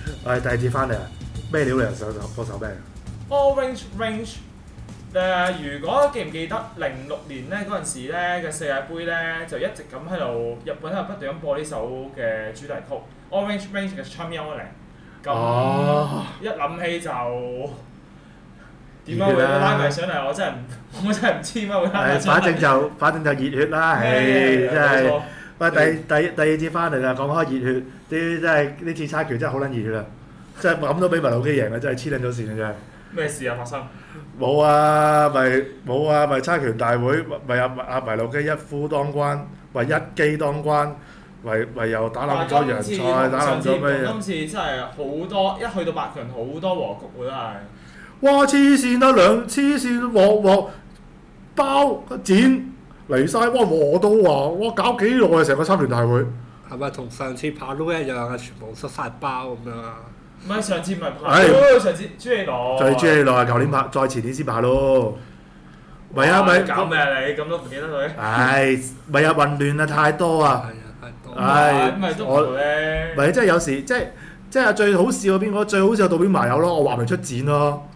第二節翻嚟啊，咩料嚟啊？個手咩 ？Orange Range 如果記唔記得06年咧嗰陣時咧嘅世界盃咧，就一直咁喺度日本喺度不斷咁播呢首嘅主題曲 Orange Range 嘅 Charming。咁一諗起就點解會拉埋上嚟？我真係唔知點解會拉埋上嚟。 反正就熱血啦，真係。喂，第二節翻嚟啦，講開熱血，啲真係呢次猜拳真係好撚熱血啦！真係諗到俾埋老基贏啦，真係黐撚咗線嘅真係。 咩事啊發生？ 冇啊，咪猜拳大會，咪阿迷路基一夫當關，咪一機當關，咪又打冧咗洋菜，打冧咗咩？ 今次真係好多，一去到8強好多和局喎真係。 哇！黐線啊，黐線鑊包剪嚟晒，哇和到啊！哇搞幾耐啊成個猜拳大會。 係咪同上次跑都一樣啊？全部失晒包咁樣啊？ 唔係上次唔係跑，上次朱利羅。 就係朱利羅係舊年跑，再前年先跑咯。咪搞咩啊你？咁都唔記得佢？ 唉，咪有混亂啊，太多啊！ 太多。 咁咪都唔咧。 咪即係有時即係最好笑邊個？最好笑道邊埋友咯，我話咪出剪咯。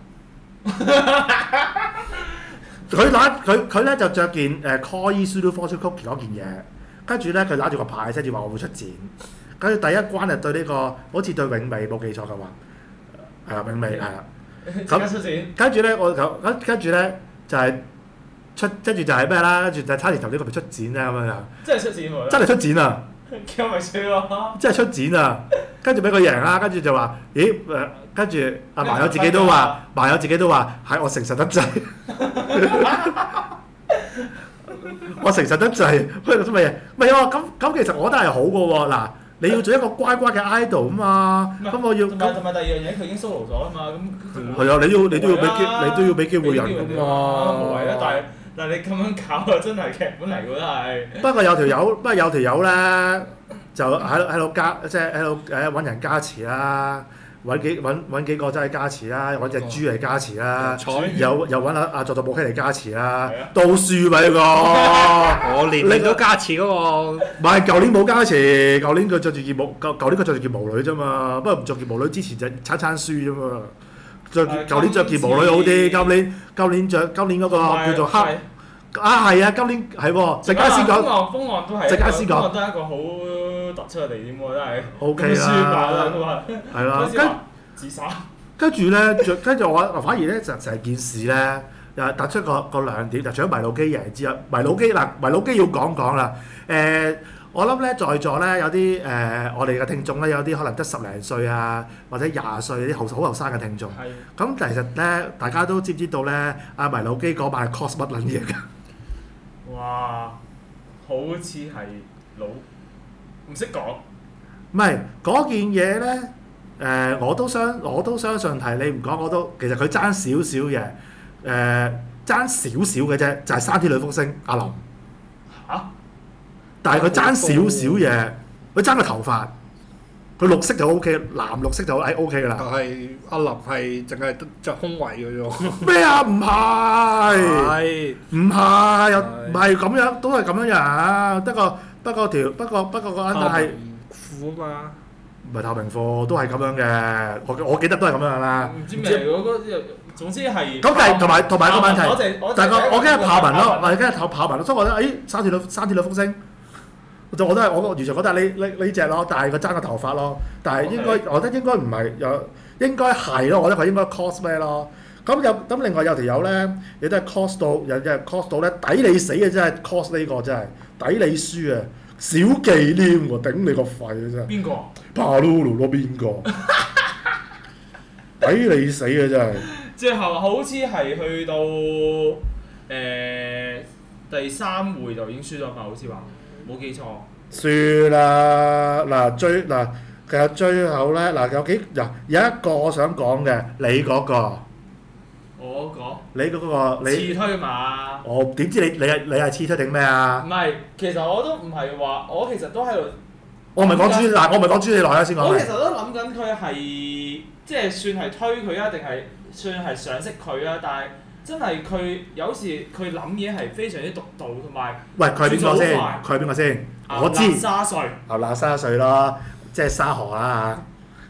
佢咧就着件Koi Sulu Fortune Cookie 嗰件嘢，跟住咧佢攞住個牌寫住話我會出剪，跟住第一關係對呢個好似對永美冇記錯嘅話，係啊永美係啦。 咁出剪。跟住咧跟住咧就係跟住就係咩啦？跟住就差田頭呢個咪出剪咧咁樣樣。 真係出剪喎！ 真係出剪啊！ 咁咪衰咯！ 真係出剪啊！跟住俾佢贏啦，跟住就話：咦跟住阿麻友自己都話，係我誠實得滯。我誠實得滯，乜嘢？唔係喎，咁其實我覺得係好嘅喎。嗱，你要做一個乖乖嘅 idol 啊嘛，咁我要同埋第二樣嘢，佢已經 solo 咗啦嘛，咁係啊，你都要俾機會人㗎嘛。 無謂啦，但係你咁樣搞啊，真係劇本嚟㗎真係。 不過有條友咧，就喺度加，即係喺度揾人加持啦。揾幾個真係加持啦，揾隻豬嚟加持啦，又揾阿佐佐木希嚟加持啦，都輸咪呢個。 我年都加持嗰個。 唔係舊年冇加持，舊年佢着住件毛女啫嘛，不過唔着件毛女之前就餐輸啫嘛。舊年着件毛女好啲，今年嗰個叫做黑。係啊，今年係喎，陣間先講。 風岸都係。陣間先講。風岸都係一個好突出嘅地點喎，真係。 O K 啦。係啦，跟住咧，我反而咧就成件事咧，又突出個亮點，就除咗迷路基贏之外，迷路基要講啦。我諗咧，在座咧有啲我哋嘅聽眾咧，有啲可能得10零歲啊，或者20歲啲好後生嘅聽眾。係。咁其實咧，大家都知唔知道咧？阿迷路基嗰晚係 cos 乜撚嘢㗎？ 哇！好似係老唔識講。 唔係嗰件嘢咧，我都相信係你唔講我都，其實佢爭少少嘅，爭少少嘅啫，就係山天女福星阿林。嚇！但係佢爭少少嘢，佢爭個頭髮，佢綠色就 O K，藍綠色就O K 㗎啦。 但係阿林係淨係着胸圍嘅啫。 咩啊？唔係。 係。 唔係又唔係咁樣，都係咁樣樣。不過個眼係褲啊嘛。 唔係透明褲，都係咁樣嘅。我記得都係咁樣啦。 唔知咩嗰個，總之係。 咁但係同埋個問題，但係我驚係豹紋咯，我驚係豹紋咯，所以我覺得山鐵女福星。我完全覺得係呢隻咯，但係佢爭個頭髮咯，但係我覺得應該唔係應該係咯，我覺得佢應該 cos 咩咯？咁另外有條友咧，亦都係 cos 到，有 cos 到咧，抵你死嘅真係 cos 呢個真係抵你輸啊！小忌廉喎，頂你個肺啊真係！ 邊個？ 帕魯魯咯邊個？抵你死啊真係！ 最後好似係去到第3回就已經輸咗嘛，好似話。冇記錯， 輸啦！其實最後咧有一個我想講嘅，你嗰個， 我嗰個， 你嗰個次推嘛？ 我點知你係次推定咩啊？ 唔係，其實我都唔係話，我其實都喺度。 我唔係講朱，我唔係講朱你來啦先講。 我其實都諗緊佢係即係算係推佢啊，定係算係賞識佢啊？但係真係佢有時佢諗嘢係非常之獨到，同埋喂佢係邊個先？佢係邊個先？我知。 沙穗。 牛腩沙穗咯，即係沙河啦嚇。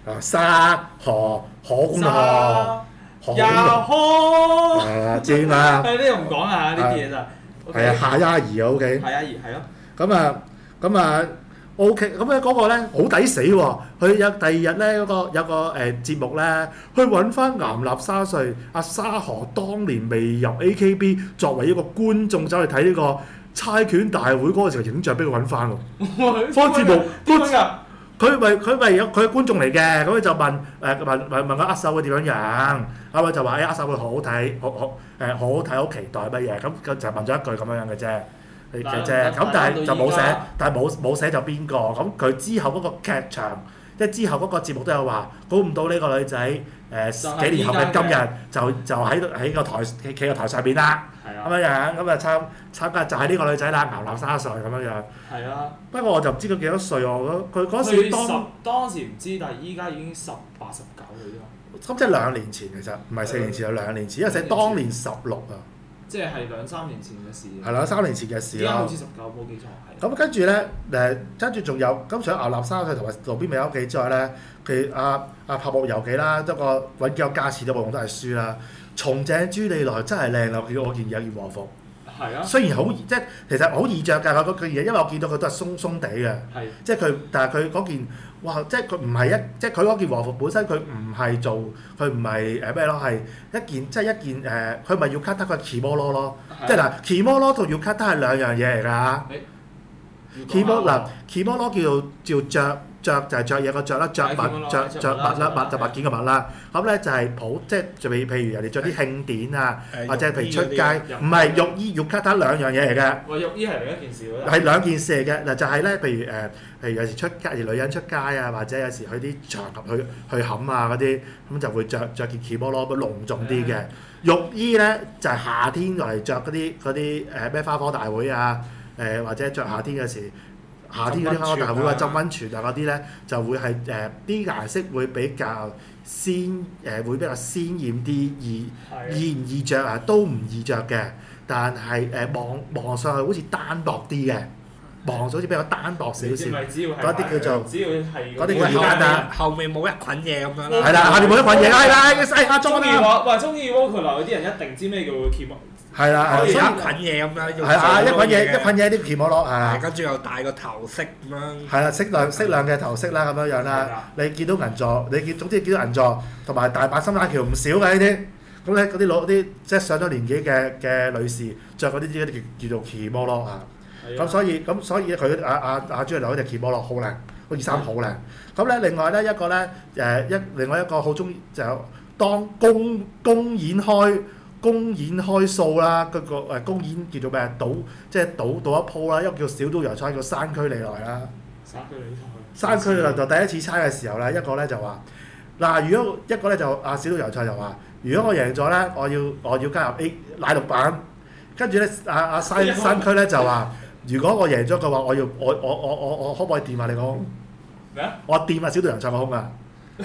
沙河可觀河。 又河正啊！ 呢個唔講啊，呢啲嘢就係啊，夏丫兒啊 OK。 夏丫兒係咯。 咁啊 OK，咁咧嗰個咧好抵死喎！佢有第二日咧有個節目咧，去揾翻岩立沙穗阿沙河當年未入 AKB，作為一個觀眾走去睇呢個猜拳大會嗰個時候影像俾佢揾翻喎。嗰個節目佢咪有佢係觀眾嚟嘅，咁佢就問佢握手會點樣樣，咁佢就話握手會好好睇，好好睇，好期待乜嘢，咁就問咗一句咁樣嘅啫。咁但係就冇寫，但係冇寫就邊個？咁佢之後嗰個劇場，即係之後嗰個節目都有話，估唔到呢個女仔幾年後嘅今日就喺個台企個台上邊啦，咁樣樣咁啊參加就係呢個女仔啦，岩立沙穗咁樣樣。係啊。不過我就唔知佢幾多歲喎，佢嗰時當時唔知，但係依家已經18、19啦依家。 咁即係2年前其實，唔係4年前，有2年前，因為寫當年16啊。 即係2、3年前嘅事。 係啦，3年前嘅事啦。 而家好似19冇記錯係。 咁跟住咧跟住仲有咁除咗岩立沙穗同埋路邊咪有記之外咧，佢阿柏木由紀啦，得個揾幾個加持都冇用，都係輸啦。松井朱莉奈真係靚啦，我見有件和服。係啊。雖然好易，即係其實好易着㗎嗰件嘢，因為我見到佢都係鬆鬆地嘅。係。即係佢，但係佢嗰件。哇！即係佢唔係即係佢嗰件和服本身佢唔係做，佢唔係咩咯，係一件即係一件佢咪要 cut 得個 kimono 咯，即係嗱 kimono 同要 cut 得係兩樣嘢嚟㗎。kimono 叫着就係着嘢個着啦，着物啦，物就物件嘅物啦。咁咧就係即係譬如人哋着啲慶典啊，或者譬如出街，唔係浴衣要 cut 得兩樣嘢嚟嘅。 浴衣係另一件事喎。 係兩件事嚟嘅嗱，就係咧，譬如有時出街，女人出街啊，或者有時去啲場合去冚啊嗰啲，咁就會着件 kimono 咁隆重啲嘅。浴衣咧就係夏天嚟着嗰啲咩花火大會啊，或者着夏天嘅時。夏天嗰啲花火大會啊、浸溫泉啊嗰啲咧，就會係啲顏色會比較鮮豔啲，易唔易着啊？都唔易着嘅，但係望上去好似單薄啲嘅，望上好似比較單薄少少。嗰啲叫做嗰啲叫簡單。 後面冇一捆嘢咁樣啦。 係啦，後面冇一捆嘢，係啦，中意 Walker 嗰啲人一定知咩叫 kimono。 係啦， 所以一捆嘢咁樣。 係啊，一捆嘢啲 kimono 啊。 跟住又戴個頭飾咁樣。 係啦，適量嘅頭飾啦，咁樣樣啦。你見到銀座，總之見到銀座同埋大阪心眼橋唔少嘅呢啲。咁咧嗰啲即係上咗年紀嘅女士着嗰啲叫做 kimono 啊。咁所以佢阿朱莉奈嗰隻 kimono 好靚，嗰件衫好靚。咁咧另外咧一個咧另外一個好中意就當公演開數啦，嗰個公演叫做咩？即係賭一鋪啦，一個叫小島洋菜，叫山區利來啦。山區利來就第一次猜嘅時候咧，一個咧就話嗱，如果一個咧就小島洋菜就話，如果我贏咗咧，我要加入 A 奶綠版，跟住咧山區咧就話，如果我贏咗嘅話，我可唔可以掂下你個胸？咩啊？我掂下小島洋菜個胸啊！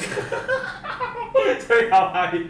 最後係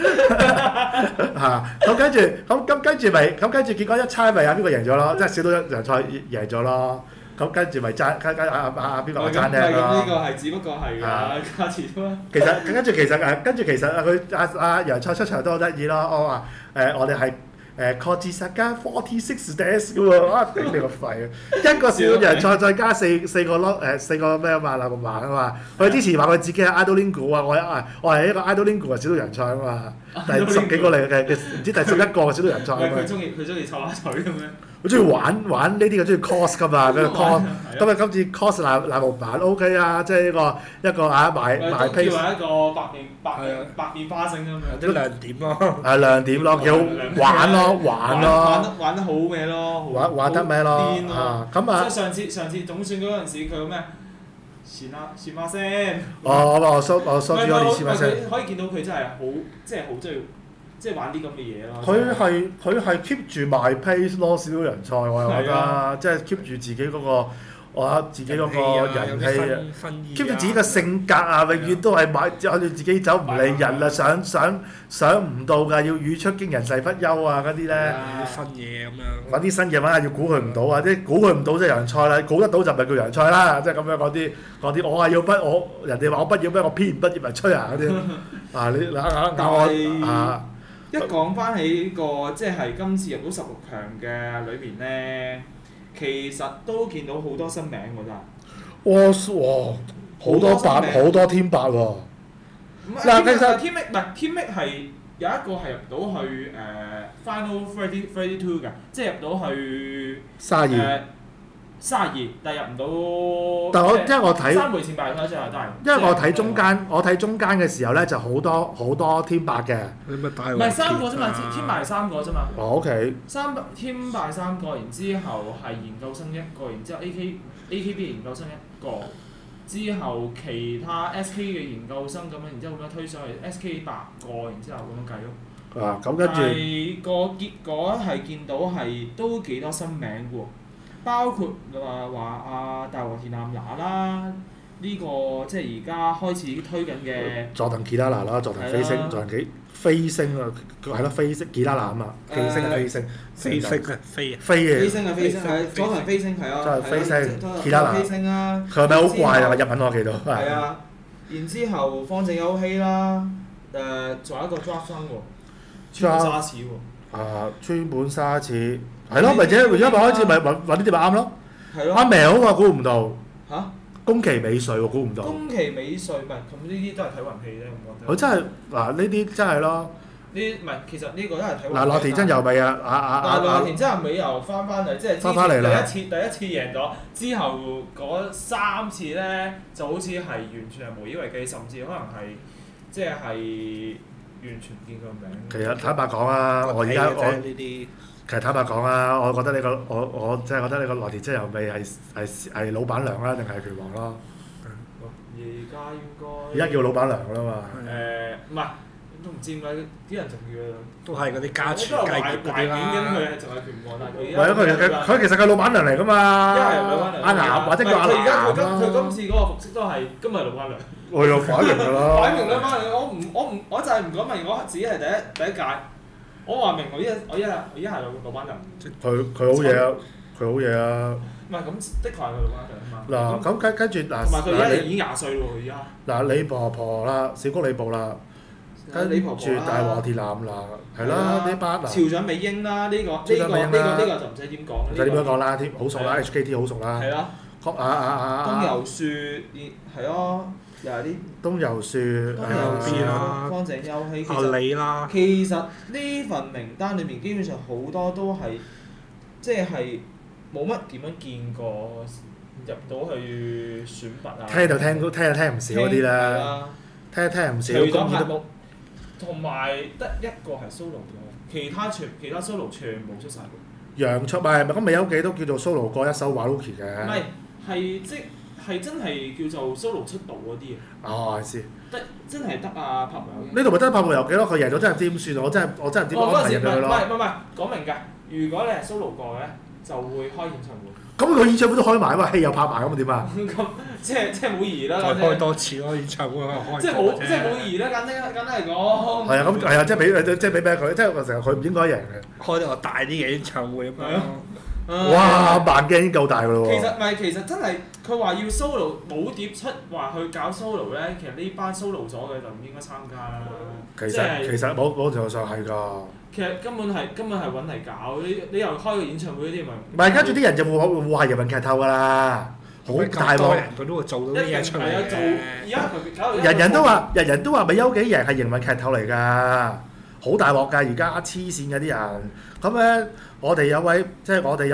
咁跟住結果一猜咪邊個贏咗咯？即係小島洋菜贏咗咯。咁跟住咪爭邊個爭咧咯？ 呢個係只不過係價錢啫嘛。 跟住其實佢洋菜出場都好得意咯。我話我哋係Kojisaga 46 days 嘅喎，頂你個肺啊！一個小洋菜再加四個咩啊嘛，南國話啊嘛。佢之前話佢自己係 idolingoo 啊，我係一個 idolingoo 小島洋菜啊嘛。第10幾個嚟嘅唔知第11個小島洋菜。 佢中意湊下水咁樣。 佢中意玩呢啲嘅，中意 cos 噶嘛，佢 cos。咁啊，今次 cos 奶木板 OK 啊，即係一個賣 piece。 叫一個百變花星咁樣。 有啲亮點咯。 係亮點咯，幾好玩咯， 玩得好咩咯？ 玩得咩咯？ 癲咯！咁啊，即係上次總選嗰陣時，佢個咩？算嘛聲。 我收咗你算嘛聲。 可以見到佢真係好中意。即係玩啲咁嘅嘢咯。佢係 keep 住賣 pace 咯，小島洋菜我又覺得，即係 keep 住自己嗰個我自己嗰個人氣啊，keep 住自己嘅性格啊，永遠都係按住自己走唔理人啊，想唔到㗎，要語出驚人世不休啊嗰啲咧。 啲新嘢咁樣。 揾啲新嘢揾下，要估佢唔到啊！啲估佢唔到即係洋菜啦，估得到就唔係叫洋菜啦，即係咁樣嗰啲我係要畢我人哋話我畢業咩？我偏唔畢業咪吹啊嗰啲啊！你我啊一講翻起個即係今次入到16強嘅裏面咧，其實都見到好多新名㗎咋。 哇！好多白好多天白喎。 嗱，其實 Team 係有一個係入到去Final 32嘅，即係入到去32，但係入唔到。 但我因為我睇 3回戰敗啦，最後都係。 因為我睇中間嘅時候咧，就好多天白嘅。 你咪大唔係3個啫嘛，天敗3個啫嘛。 哦 OK。 天敗3個，然之後係研究生1個，然之後 AKB 研究生1個，之後其他 SK 嘅研究生咁樣，然之後咁樣推上去 SK 8個，然之後咁樣計咯。 啊，咁跟住。 係個結果係見到係都幾多新名喎，包括話大和田南娜啦，呢個即係而家開始推緊嘅。佐藤健太郎啦，佐藤飛星，佐藤飛星啊，係咯飛星健太郎啊嘛，飛星啊飛星， 飛星啊飛啊。 飛嘅。 飛星係佐藤飛星係啊。 佐藤飛星，健太郎。 飛星啊。 佢係咪好怪啊？日文我記到。 係啊，然之後方正優希啦，仲有一個 draft 生喎。川本沙士喎。 川本沙士係咯，咪而家咪開始咪揾呢啲咪啱咯。 係咯。 阿苗啊，估唔到。 嚇？ 宮崎美穗喎，估唔到。 宮崎美穗唔係，咁呢啲都係睇運氣啫，我覺得。 佢真係嗱，呢啲真係咯。 呢唔係，其實呢個都係睇運氣。 嗱，樂田真由美啊！ 但係樂田真由美又翻嚟，即係第一次贏咗，之後嗰3次咧就好似係完全係無以為繼，甚至可能係即係完全唔見個名。 其實坦白講啊，我而家其實坦白講啊，我覺得你個我真係覺得你個樂田真由美係老闆娘啦，定係拳王咯？ 而家應該。 而家叫老闆娘㗎啦嘛。 唔係。都唔知點解啲人仲要都係嗰啲家傳繼業嗰啲啦。 佢仲係拳王，但係佢唔係佢其實係老闆娘嚟㗎嘛。 一係老闆娘。 阿岩或者叫阿岩啦。 佢今次嗰個服飾都係今日老闆娘。 我又擺明㗎啦。 擺明老闆娘，我就係唔講明我自己係第一屆。我話明我一係老闆娘。 佢好嘢啊！佢好嘢啊！ 唔係咁，的確係佢老闆娘啊嘛。 嗱咁跟住嗱。 同埋佢而家已經20歲喎，佢而家。 嗱，李婆婆啦，小谷李部啦。跟住大和田南娜係啦，呢班嗱。 潮長美英啦，呢個就唔使點講。 唔使點樣講啦，添好熟啦 ，HKT 好熟啦。 係啦。東遊樹係咯，又係啲。東遊樹啦，方正優希。 阿李啦。 其實呢份名單裏面基本上好多都係即係冇乜點樣見過入到去選拔啊。聽唔少嗰啲啦。聽唔少。除咗拍木。同埋得一個係 solo 咗，其他 solo 全部出晒嘅。 楊卓咪咁未有幾都叫做 solo 過一首 Waluki 嘅。 唔係，係真係叫做 solo 出道嗰啲啊。 哦，係得真係得啊！柏木有。 呢度咪真係柏木有幾咯？佢贏咗真係點算啊？我真係唔知安排入去咯。 唔係講明㗎，如果你係 solo 過嘅，就會開演唱會。 咁佢演唱會都開埋啊嘛，戲又拍埋咁點啊？ 咁即係冇疑啦。 再開多次咯，演唱會開。 即係冇疑啦，簡單嚟講。 係啊，咁係啊，即係俾佢，即係成日佢唔應該贏嘅。 開咗個大啲嘅演唱會啊嘛。 哇！萬鏡已經夠大㗎咯喎。 其實真係佢話要 solo 冇碟出，話去搞 solo 咧，其實呢班 solo 咗嘅就唔應該參加啦。 其實某程度上係㗎。 其實根本係揾嚟搞，你又開個演唱會嗰啲咪？ 唔係，跟住啲人就會話人民劇透㗎啦，好大鑊。 佢都會做到啲嘢出嚟嘅。 而家佢搞到人人都話咪優幾贏係營運劇透嚟㗎，好大鑊㗎！而家黐線嘅啲人，咁咧我哋有位即係我哋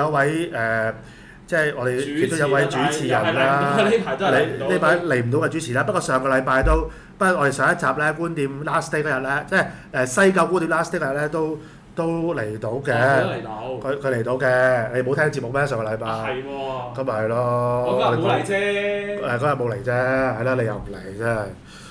亦都有位主持人啦。呢排嚟唔到嘅主持啦，不過上個禮拜不過我哋上一集咧觀點 last day 嗰日咧，即係西九觀點 last day 嗰日咧都嚟到嘅。佢嚟到嘅，你冇聽節目咩？上個禮拜。 係喎。 咁咪係咯。 我嗰日冇嚟啫。 嗰日冇嚟啫，係啦，你又唔嚟真係。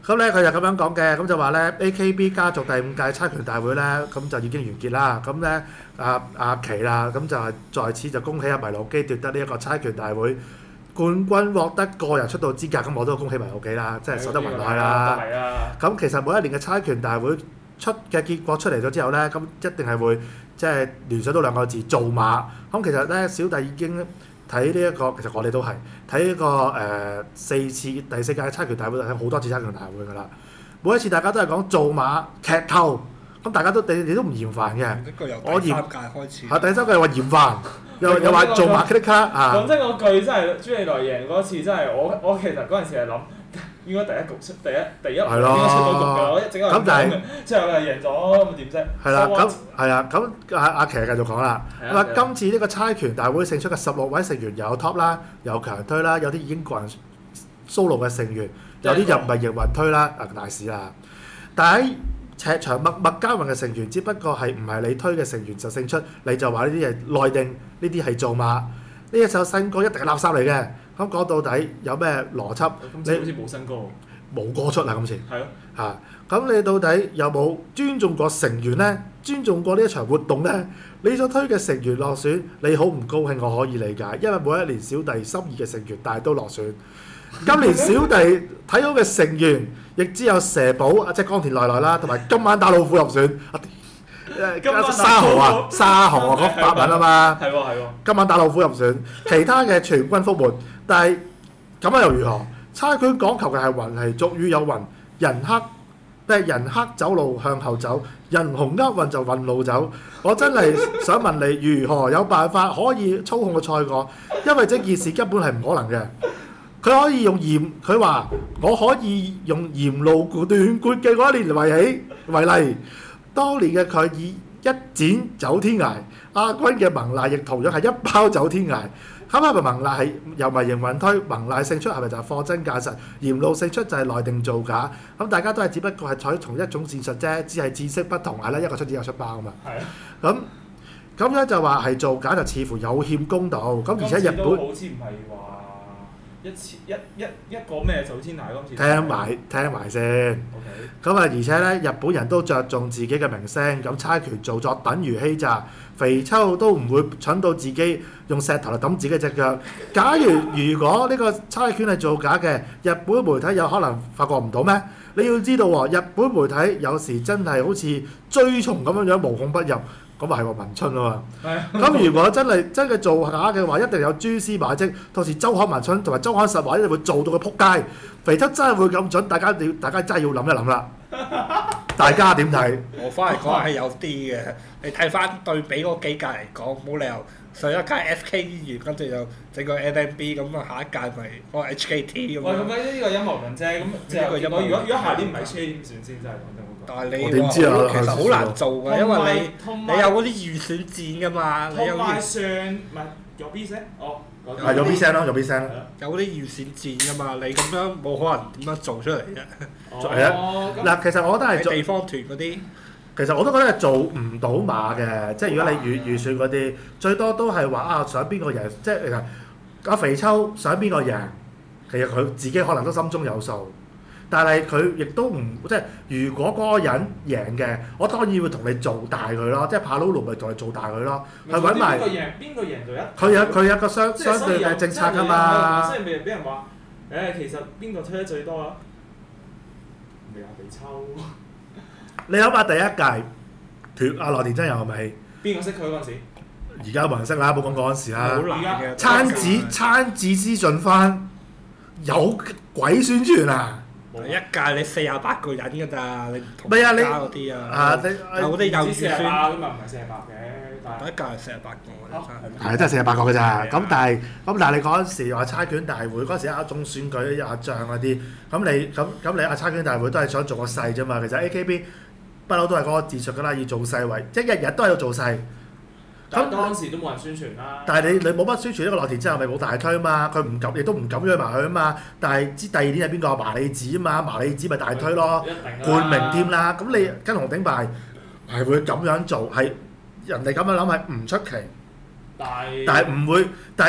咁咧佢就咁樣講嘅，咁就話咧 AKB 家族第5屆猜拳大會咧，咁就已經完結啦。咁咧阿琪啦，咁就係在此就恭喜阿迷路基奪得呢一個猜拳大會冠軍，獲得個人出道資格。咁我都恭喜迷路基啦，即係守得雲開啦。咁其實每一年嘅猜拳大會出嘅結果出嚟咗之後咧，咁一定係會即係聯想到2個字造馬。咁其實咧小弟已經睇呢一個，其實我哋都係睇呢個第4屆猜拳大會，睇好多次猜拳大會㗎啦。每一次大家都係講造馬劇透，咁大家都你都唔嫌煩嘅。 我嫌第3屆開始。 第3屆話嫌煩，又話造馬咔咔啊！ 講真嗰句真係朱利來贏嗰次真係我其實嗰陣時係諗。應該第一局出第一應該出到局㗎，我一直喺度講嘅，之後係贏咗咁點啫？係啦，咁係啊，咁阿琪繼續講啦。咁今次呢個猜拳大會勝出嘅16位成員有 top 啦，有強推啦，有啲已經個人 solo 嘅成員，有啲入圍營運推啦，大事啦。但喺赤場默默耕耘嘅成員，只不過係唔係你推嘅成員就勝出，你就話呢啲係內定，呢啲係造馬。呢一首新歌一定係垃圾嚟嘅。咁講到底有咩邏輯？ 你好似冇新歌， 冇歌出啦今次。 係咯。 嚇！咁你到底有冇尊重過成員呢？尊重過呢一場活動呢？你所推嘅成員落選，你好唔高興，我可以理解，因為每一年小弟心儀嘅成員大都落選。今年小弟睇到嘅成員，亦只有蛇寶即係岡田奈奈啦，同埋今晚打老虎入選。沙河嗰8人啊嘛。 係喎。 今晚打老虎入選，其他嘅全軍覆沒。但係咁樣又如何？猜拳講求嘅係運氣，俗語有云：人黑走路向後走，人紅厄運就運路走。我真係想問你，如何有辦法可以操控個賽果？因為這件事根本係唔可能嘅。佢可以用佢話我可以用沿路斷撥嘅嗰一年為例，當年嘅佢以一展走天涯，亞軍嘅蒙娜亦同樣係一包走天涯。咁係咪蒙娜係又咪營運推？蒙娜勝出係咪就係貨真價實？沿路勝出就係內定造假？咁大家都係只不過係採同一種戰術啫，只係知識不同係啦，一個出紙一個出包啊嘛。係啊。咁樣就話係造假就似乎有欠公道。咁而且日本好似唔係話一個咩走天涯今次。 聽埋先。咁啊，而且咧，日本人都着重自己嘅名聲，咁猜拳造作等於欺詐。肥秋都唔會蠢到自己用石頭嚟揼自己隻腳。假如果呢個猜拳係造假嘅，日本媒體有可能發覺唔到咩？你要知道喎，日本媒體有時真係好似追蟲咁樣無孔不入，咁啊係喎文春啊嘛。咁如果真係造假嘅話，一定有蛛絲馬跡。到時周刊文春同埋周刊實話一定會做到佢撲街。肥秋真係會咁準，大家真係要諗一諗啦。大家點睇？ 我翻嚟講係有啲嘅，你睇翻對比嗰幾屆嚟講，冇理由上一屆 FK 完，跟住又整個 NMB 咁啊，下一屆咪嗰個 HKT 咁樣。喂，咁呢個陰謀論啫，咁即係如果下年唔係 HK 點算先？真係講真嗰個。 但係你點知啊？其實好難做㗎，因為你有嗰啲預選戰㗎嘛，你有預選唔係有 B 聲哦。 係有 B 聲咯，有 B 聲咯。 有啲預選戰㗎嘛，你咁樣冇可能點樣做出嚟啫？ 係啊，嗱，其實我覺得係地方團嗰啲。 其實我都覺得係做唔到馬嘅，即係如果你預選嗰啲，最多都係話啊想邊個贏，即係其實阿肥秋想邊個贏，其實佢自己可能都心中有數，但係佢亦都唔即係如果嗰個人贏嘅，我當然會同你做大佢咯，即係帕魯魯咪同你做大佢咯，係揾埋邊個贏就一。 佢有個相對嘅政策㗎嘛。 即係俾人話其實邊個推得最多啊？咪阿肥秋。 你諗下第一屆脱阿羅田真人係咪？ 邊個識佢嗰陣時？ 而家冇人識啦，冇講嗰陣時啦。 好難嘅。 餐子資訊翻有鬼宣傳啊！ 一屆你48個人㗎咋，你唔同加嗰啲啊。有啲有預選。 咁咪唔係48嘅， 第一屆係48個。 係真係48個㗎咋，咁但係你嗰陣時話猜拳大會嗰陣時一種選舉阿將嗰啲，咁你阿猜拳大會都係想做個勢啫嘛，其實 AKB。不嬲都係嗰個戰術㗎啦，要做勢位，即係日日都喺度做勢。 咁當時都冇人宣傳啦。 但係你冇乜宣傳呢個內田之後，咪冇大推啊嘛，佢唔敢，亦都唔敢約埋佢啊嘛。但係知第二年係邊個？麻里子啊嘛，麻里子咪大推咯，冠名添啦。咁你跟紅頂白係會咁樣做，係人哋咁樣諗係唔出奇。但係唔會，但係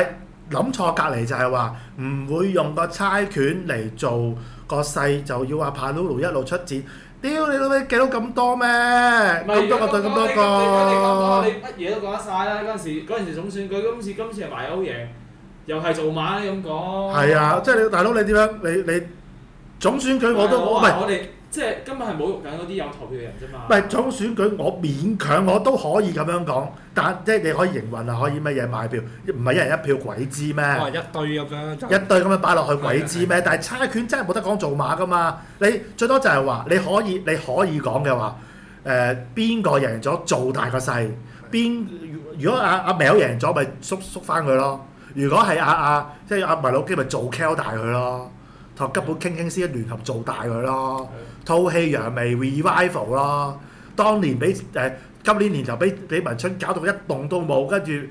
諗錯隔離就係話唔會用個差拳嚟做個勢，就要話帕魯魯一路出戰。屌你老味計到咁多咩？咁多個對咁多個。 你乜嘢都講得晒啦！嗰陣時總選舉，今次係埋歐贏，又係做馬咁講。 係啊，即係你大佬你點樣？你總選舉我都唔係。 我哋即係今日係侮辱緊嗰啲有投票嘅人啫嘛。 唔係總選舉，我勉強我都可以咁樣講，但即係你可以營運啊，可以乜嘢買票，唔係一人一票鬼知咩？ 一堆咁樣。 一堆咁樣擺落去鬼知咩？但係差拳真係冇得講做馬噶嘛，你最多就係話你可以講嘅話，邊個贏咗做大個勢，如果阿苗贏咗咪縮翻佢咯，如果係即係阿迷佬基咪做 Kel 大佢咯。同吉本傾先聯合做大佢咯，吐氣揚眉 revival 咯。當年今年年頭俾文春搞到一棟都冇，跟住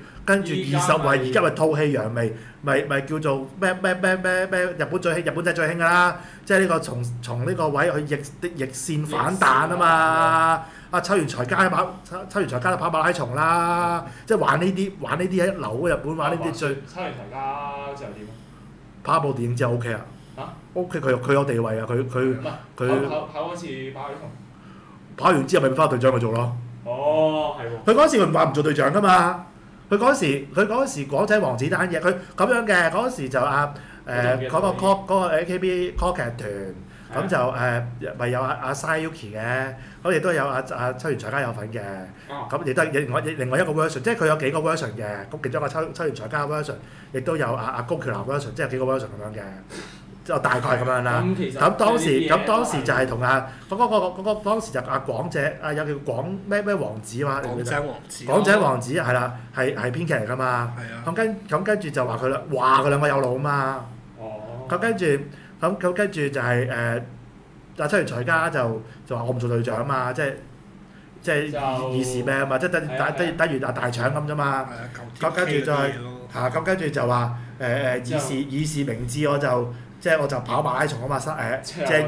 20位而家咪吐氣揚眉，咪叫做咩日本仔最興㗎啦，即係呢個從呢個位去逆線反彈啊嘛。阿秋元才加都跑馬拉松啦，即係玩呢啲喺一流嘅日本玩呢啲最。 秋元才加之後點啊？ 拍一部電影之後 OK 啊？OK 佢有地位啊！佢跑嗰次馬拉松， 跑完之後咪翻隊長去做咯。 哦，係喎。 佢嗰時佢唔話唔做隊長噶嘛？佢嗰時廣仔王子單嘢，佢咁樣嘅嗰時就嗰個 AKB call 劇團，咁就咪有阿 Sayuki 嘅，咁亦都有阿秋元才加有份嘅，咁亦都另外一個 version， 即係佢有幾個 version 嘅，咁其中一個秋元才加 version， 亦都有阿高橋南 version， 即係幾個 version 咁樣嘅。就大概咁樣啦。咁當時就係同嗰個當時就阿廣姐有叫廣咩王子啊嘛。廣井王子係啦，係編劇嚟㗎嘛。咁跟住就話佢兩個有腦啊嘛。咁跟住就係阿秋元才加就話我唔做隊長啊嘛，即係以示咩啊嘛，即係等於大腸咁啫嘛。咁跟住咁跟住就話以示明智我就跑馬拉松啊嘛，即係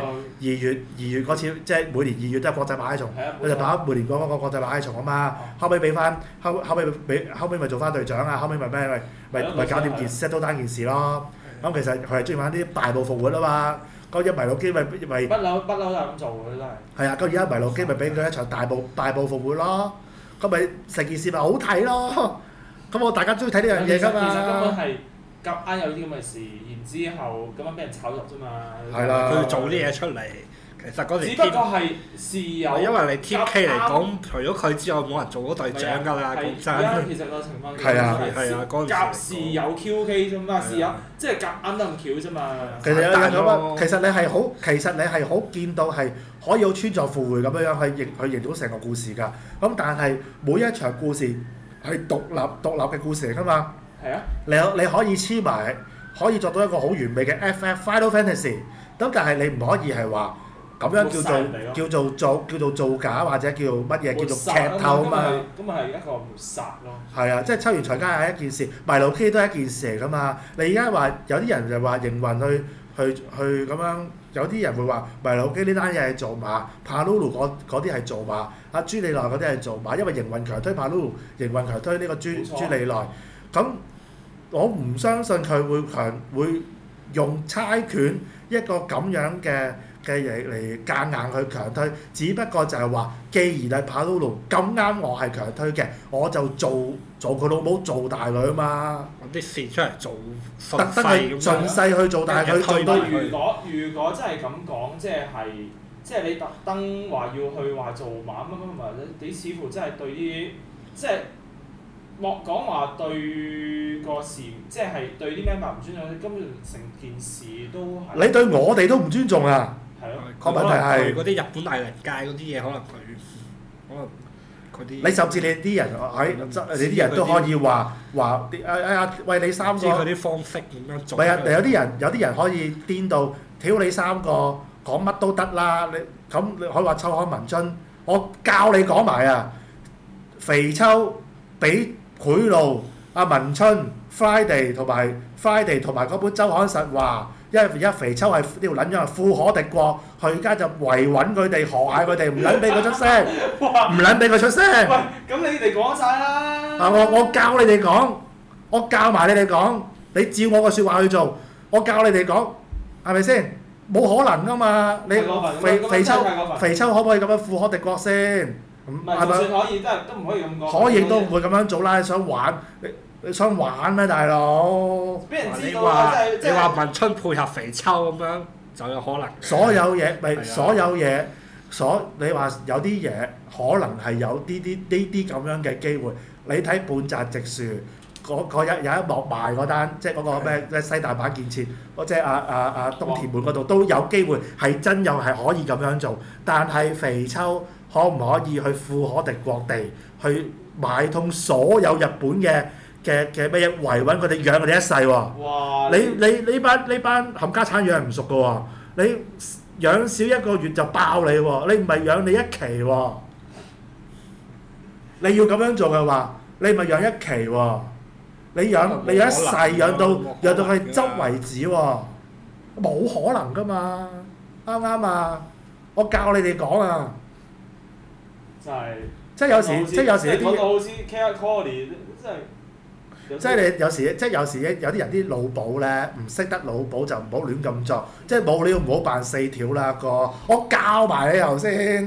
2月嗰次，即係每年2月都係國際馬拉松，我就跑每年嗰個國際馬拉松啊嘛。後尾咪做翻隊長啊，後尾咪搞掂件 set 到單件事咯。咁其實佢係中意玩啲大步復活啊嘛。嗰一迷路機咪不嬲都係咁做嘅真係。 係啊，咁而家迷路機咪俾佢一場大步復活咯。咁咪成件事咪好睇咯。咁大家中意睇呢樣嘢㗎嘛。 其實根本係夾硬有啲咁嘅事，然之後咁樣俾人炒作啫嘛。 係啦， 佢做啲嘢出嚟，其實嗰時只不過係事有。 因為你 TK 嚟講，除咗佢之外，冇人做到隊長㗎啦。 講真。其實個情況係啊， 夾事有 QK 啫嘛，事有即係夾啱得咁巧啫嘛。 其實你係好見到係可以好穿鑿附會咁樣去營造成個故事㗎。咁但係每一場故事係獨立嘅故事嚟㗎嘛。 係啊， 你可以黐埋，可以作到一個好完美嘅 FF Final Fantasy，咁但係你唔可以係話咁樣叫做造假或者叫乜嘢叫做劇透啊嘛。 咁咪係一個抹殺咯。 係啊，即係秋元才加係一件事，迷路 K 都係一件事嚟㗎嘛。你而家話有啲人就話營運去咁樣，有啲人會話迷路 K 呢單嘢係做馬，帕魯魯嗰啲係做馬，阿朱莉奈嗰啲係做馬，因為營運強推帕魯魯，營運強推呢個朱莉奈，咁。我唔相信佢會用差拳一個咁樣嘅嘢嚟夾硬去強推，只不過就係話，既然係帕魯魯咁啱我係強推嘅，我就做佢老母做大佢啊嘛！ 揾啲事出嚟做， 特登去順勢去做大佢，做到。 如果真係咁講，即係你特登話要去話做馬乜，你似乎真係對啲即係。莫講話對個事，即係對啲 member 唔尊重，根本成件事都係。你對我哋都唔尊重啊！ 係咯。 個問題係嗰啲日本藝人界嗰啲嘢，可能佢啲。 你甚至你啲人你啲人都可以話喂你三個。 知佢啲方式點樣做？ 唔係啊！有啲人可以顛到，挑你三個講乜都得啦！你可以話秋海文津，我教你講埋啊！肥秋俾賄賂阿文春 Friday 同埋嗰本周刊實話，因為而家肥秋係呢條撚樣係富可敵國，佢而家就維穩佢哋，河蟹佢哋，唔撚俾佢出聲，唔撚俾佢出聲。 喂，咁你哋講晒啦。 我教你哋講， 我教埋你哋講，你照我個説話去做，我教你哋講，係咪先？冇可能噶嘛！你肥秋可唔可以咁樣富可敵國先？ 唔係，就算可以都唔可以咁講。 可以都唔會咁樣做啦！你想玩你想玩咩，大佬？ 俾人知道啊！ 你話文春配合肥秋咁樣就有可能。 所有嘢咪所有嘢，你話有啲嘢可能係有呢啲咁樣嘅機會。你睇半澤直樹嗰有一幕賣嗰單，即係嗰個咩西大阪建設，即係東田門嗰度都有機會係真又係可以咁樣做，但係肥秋可唔可以去富可敵國地去買通所有日本嘅咩嘢維穩佢哋養佢哋一世喎？ 哇！ 你呢班冚家產養唔熟㗎喎，你養少一個月就爆你喎，你唔係養你一期喎，你要咁樣做嘅話，你咪養一期喎。你養一世養到佢執為止喎，冇可能噶嘛，啱唔啱啊？我教你哋講啊，即係有時呢啲， 好似 Care Colony 即係你有時有啲人啲腦補咧唔識得腦補就唔好亂咁作，即係冇料唔好扮四條啦哥，我教埋你頭先，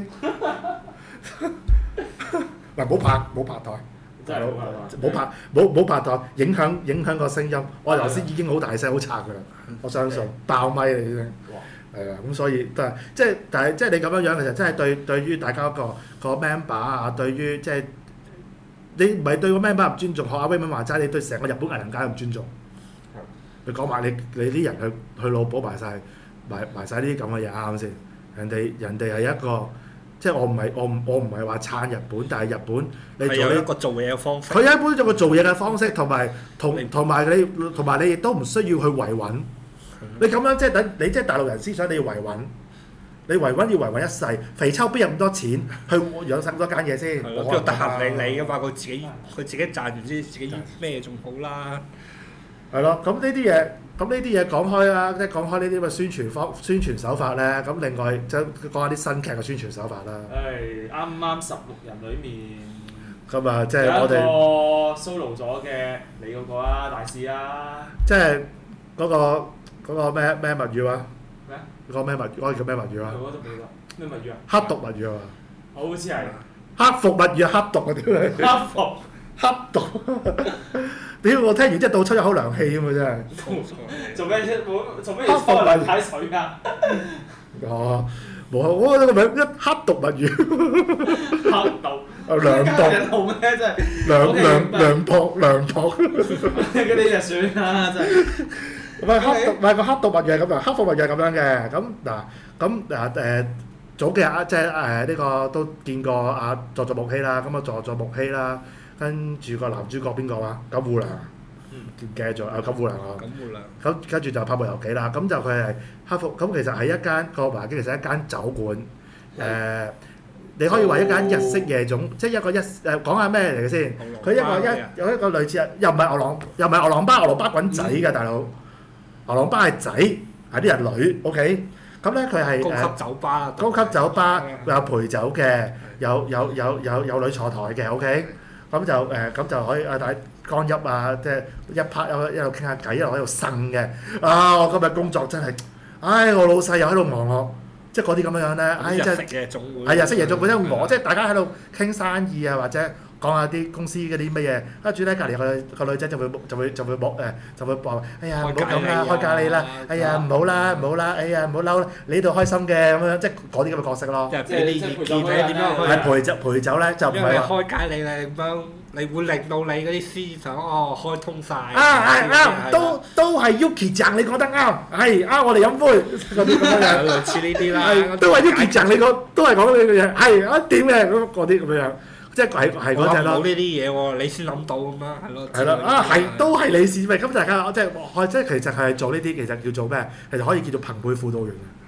唔好拍台。 真係冇拍檔，影響個聲音。我頭先已經好大聲好拆㗎啦，我相信爆咪你先。係啊，咁所以都係但係你咁樣樣其實真係對於大家個 member 啊，對於即係你唔係對個 member 唔尊重，學阿威文話齋，你對成個日本藝能界唔尊重。你講埋你啲人去腦補埋晒呢啲咁嘅嘢啱先？人哋係一個。即係我唔係話撐日本，但係日本你做一個做嘢嘅方式。 佢一般有個做嘢嘅方式，同埋你亦都唔需要去維穩。你咁樣即係大陸人思想，你要維穩，你維穩一世。肥秋邊有咁多錢去養曬咁多間嘢先？ 邊度得閒理㗎嘛？佢自己賺完先，自己咩仲好啦。 係咯，咁呢啲嘢講開啦，即係講開呢啲咁嘅宣傳手法咧。咁另外就講下啲新劇嘅宣傳手法啦。 啱16人裡面， 咁啊，即係我哋有一個 solo 咗嘅你嗰個啊，大師啊。 即係嗰個咩物語啊？ 咩？ 嗰個咩物語？嗰個叫咩物語啊？ 我都唔記得咩物語啊？ 黑毒物語啊！ 好似係黑服物語，黑毒啊！屌你！ 黑服。黑毒，屌！我聽完之後倒抽一口涼氣咁啊！真係。 做咩要抽涼睇水㗎？ 哦，冇啊！我覺得個名一黑毒物語。 黑毒。 涼毒。 人好咩真係？ 涼撲。 嗰啲就算啦，真係。 唔係個黑毒物語係咁樣，黑服物語係咁樣嘅。咁早幾日即係呢個都見過阿佐佐木希啦，咁啊佐木希啦。跟住個男主角邊個話？久護良，唔記得咗啊！久護良啊，咁跟住就拍部遊記啦。咁就佢係克服，咁其實係一間個華基，其實係一間酒館。你可以話一間日式夜總，即係一個講下咩嚟嘅先？佢有一個類似又唔係牛郎巴滾仔嘅大佬，牛郎巴係仔，係啲人女 ，OK。咁咧佢係高級酒吧，有陪酒嘅，有女坐台嘅 ，OK。咁就可以大家乾邑啊，即係一 part 一路傾下偈，一路喺度呻嘅。我今日工作真係，我老細又喺度餓我，即係嗰啲咁樣咧。 日式夜總會。 係日式夜總會，因為餓，即係大家喺度傾生意啊，或者講下啲公司嗰啲乜嘢。跟住咧隔離個女仔就會話：哎呀唔好咁啦，開價你啦！哎呀唔好啦，哎呀唔好嬲啦，你呢度開心嘅咁樣，即係嗰啲咁嘅角色咯。 即係俾啲意見咧，點樣去？ 係陪酒咧，就唔係話開解你啦咁樣，你會令到你嗰啲思想開通晒。 啱，都係 Yuki 醬，你講得啱。係我哋飲杯嗰啲咁樣。 類似呢啲啦。 都係 Yuki 醬，你講都係講呢樣嘢。係點嘅嗰啲咁樣。即係係嗰隻咯。 冇呢啲嘢喎，你先諗到咁樣，係咯。 係啦，都係你試咪咁大家即係其實係做呢啲，其實叫做咩？其實可以叫做朋輩輔導員。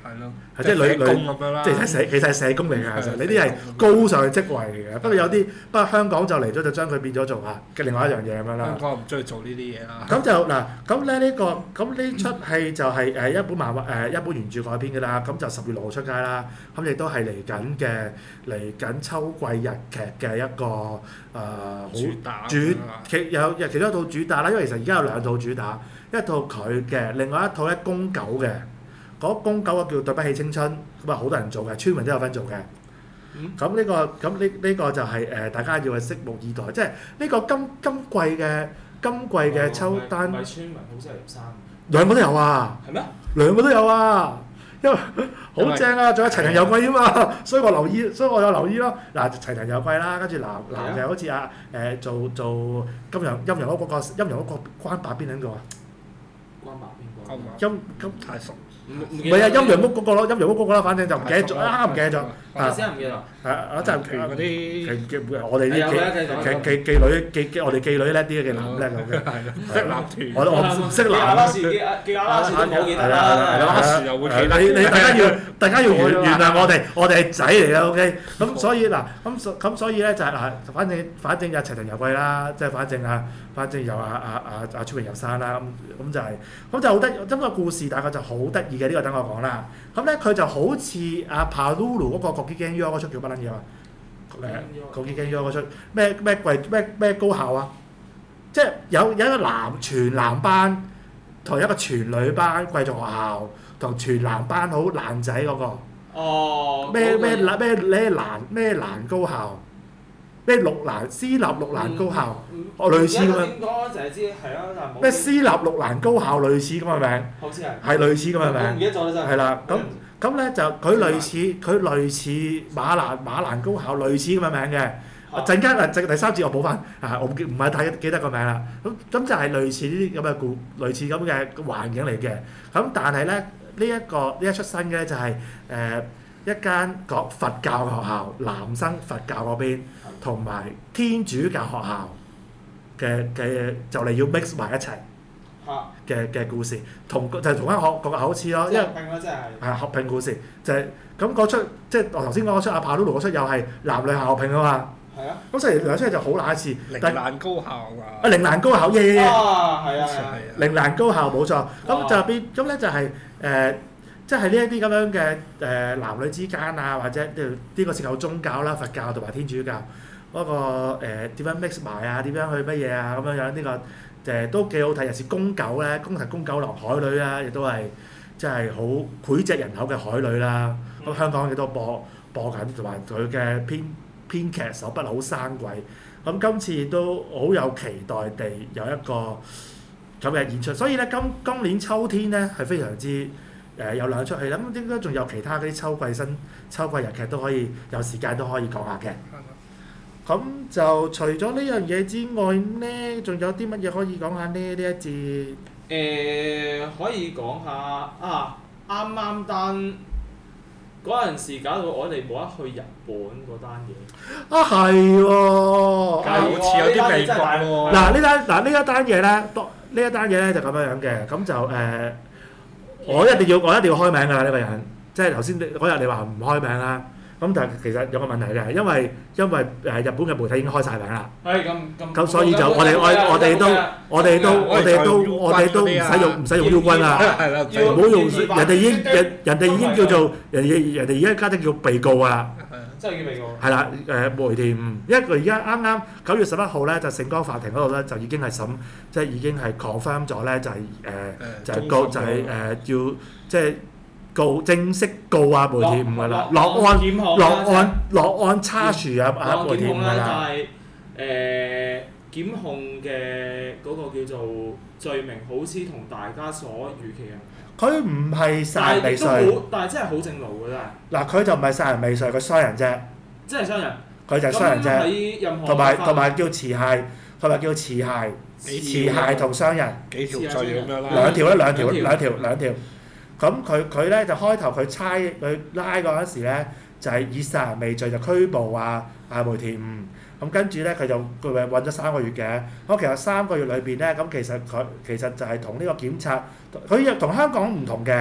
係咯， 即係女工咁樣啦。 即係其實係社工嚟㗎，其實呢啲係高尚職位嚟嘅。不過香港就嚟咗就將佢變咗做嘅另外一樣嘢咁樣啦。 香港唔中意做呢啲嘢啦。 咁就嗱，咁咧呢出戲就係一本漫畫一本原著改編㗎啦。咁就10月6號出街啦。咁亦都係嚟緊秋季日劇嘅一個好其中一套主打啦。因為其實而家有2套主打，一套佢嘅，另外一套咧宮九嘅。嗰宮九叫對不起青春，咁啊好多人做嘅，村民都有份做嘅。咁呢個就係大家要去拭目以待，即係呢個今季嘅秋單。 唔係村民好適合入山。 兩個都有啊。 係咩？ 兩個都有啊，因為好正啊，仲有齊藤由貴啊嘛，所以我有留意咯。嗱，齊藤由貴啦，跟住男嘅好似做陰陽屋嗰個關白邊個啊？ 關白邊個？ 金太熟。 唔係啊，陰陽屋嗰個咯，陰陽屋嗰個啦，反正就唔記得咗，啱唔記得咗。 先唔記得。 係真係嗰啲我哋啲妓女我哋妓女叻啲嘅男叻嘅。 識男團。 我唔識男。 記阿拉士都冇記得啦。 阿拉士又會記得。 你大家要原諒我哋係仔嚟嘅 OK。咁所以嗱，咁所以咧就係嗱，反正有齊藤由貴啦，即係反正有村民由山啦，咁就好得意，咁個故事大概就好得意嘅，呢個等我講啦。咁咧佢就好似阿 Palulu 嗰個國基驚 U 嗰出叫乜撚嘢啊？國基驚 U 嗰出咩高校啊？即係有一個全男班同一個全女班貴族學校，同全男班好爛仔嗰個。 哦。 咩蘭高校？咩私立綠蘭高校，類似咁樣。 點講就係知係咯，但係冇。 咩私立綠蘭高校類似咁嘅名。 好似係。 係類似咁嘅名。 我唔記得咗啦真係。 係啦，咁咧就佢類似馬蘭高校類似咁嘅名嘅。陣間第三節我補翻，我唔係太記得個名啦。咁就係類似呢啲咁嘅類似咁嘅環境嚟嘅。咁但係咧呢一出新嘅咧就係一間講佛教嘅學校，男生佛教嗰邊。同埋天主教學校嘅就嚟要 mix 埋一齊嘅故事，就係同一個口齒咯，因為係合併故事，就係咁嗰出，即係我頭先講嗰出阿 Palulu 嗰出又係男女校合併啊嘛。係啊。咁所以兩出就好乸似。 鈴蘭高校啊。 鈴蘭高校係啊。 鈴蘭高校冇錯，咁就變咁咧就係即係呢一啲咁樣嘅男女之間啊，或者呢個涉及宗教啦，佛教同埋天主教嗰個點樣 mix 埋啊，點樣去乜嘢啊咁樣呢個都幾好睇。尤其是宮九咧，宮九郎海女啦，亦都係即係好膾炙人口嘅海女啦。咁香港亦都播緊，同埋佢嘅編劇手筆好生鬼。咁今次都好有期待地有一個咁嘅演出，所以咧今年秋天咧係非常之。有兩出戲啦，咁應該仲有其他嗰啲秋季日劇都可以有時間都可以講下嘅。咁就除咗呢樣嘢之外呢，仲有啲乜嘢可以講下呢？呢一節可以講下啱單嗰陣時搞到我哋冇得去日本嗰單嘢。係喎， 好似有啲味覺喎。 呢一單嘢咧就咁樣嘅，咁就我一定要開名㗎啦！呢個人，即係頭先嗰日你話唔開名啦，咁但係其實有個問題嘅，因為日本嘅媒體已經開晒名啦。係咁所以就我哋都唔使用 U 軍啦，唔好用人哋已經叫做人哋而家加啲叫被告㗎啦。 真係叫被告。係啦，梅田，因為佢而家啱啱9月11號咧，就盛岡法庭嗰度咧就已經係即係已經係 confirm 咗咧，就係告要即係正式告梅田悟㗎啦，落案查處梅田悟㗎啦。 但係檢控嘅嗰個叫做罪名，好似同大家所預期嘅。佢唔係殺人未遂， 但係真係好正路㗎真係。 嗱，佢就唔係殺人未遂，佢傷人啫。 真係傷人。 佢就係傷人啫。同埋叫持械，佢話叫持械同傷人。 幾條罪咁樣啦。 兩條。咁佢咧就開頭佢拉嗰陣時咧，就係以殺人未遂就拘捕梅田悟。咁跟住咧，佢咪韞咗3個月嘅。咁其實3個月裏邊咧，咁其實就係同呢個檢察，佢又同香港唔同嘅。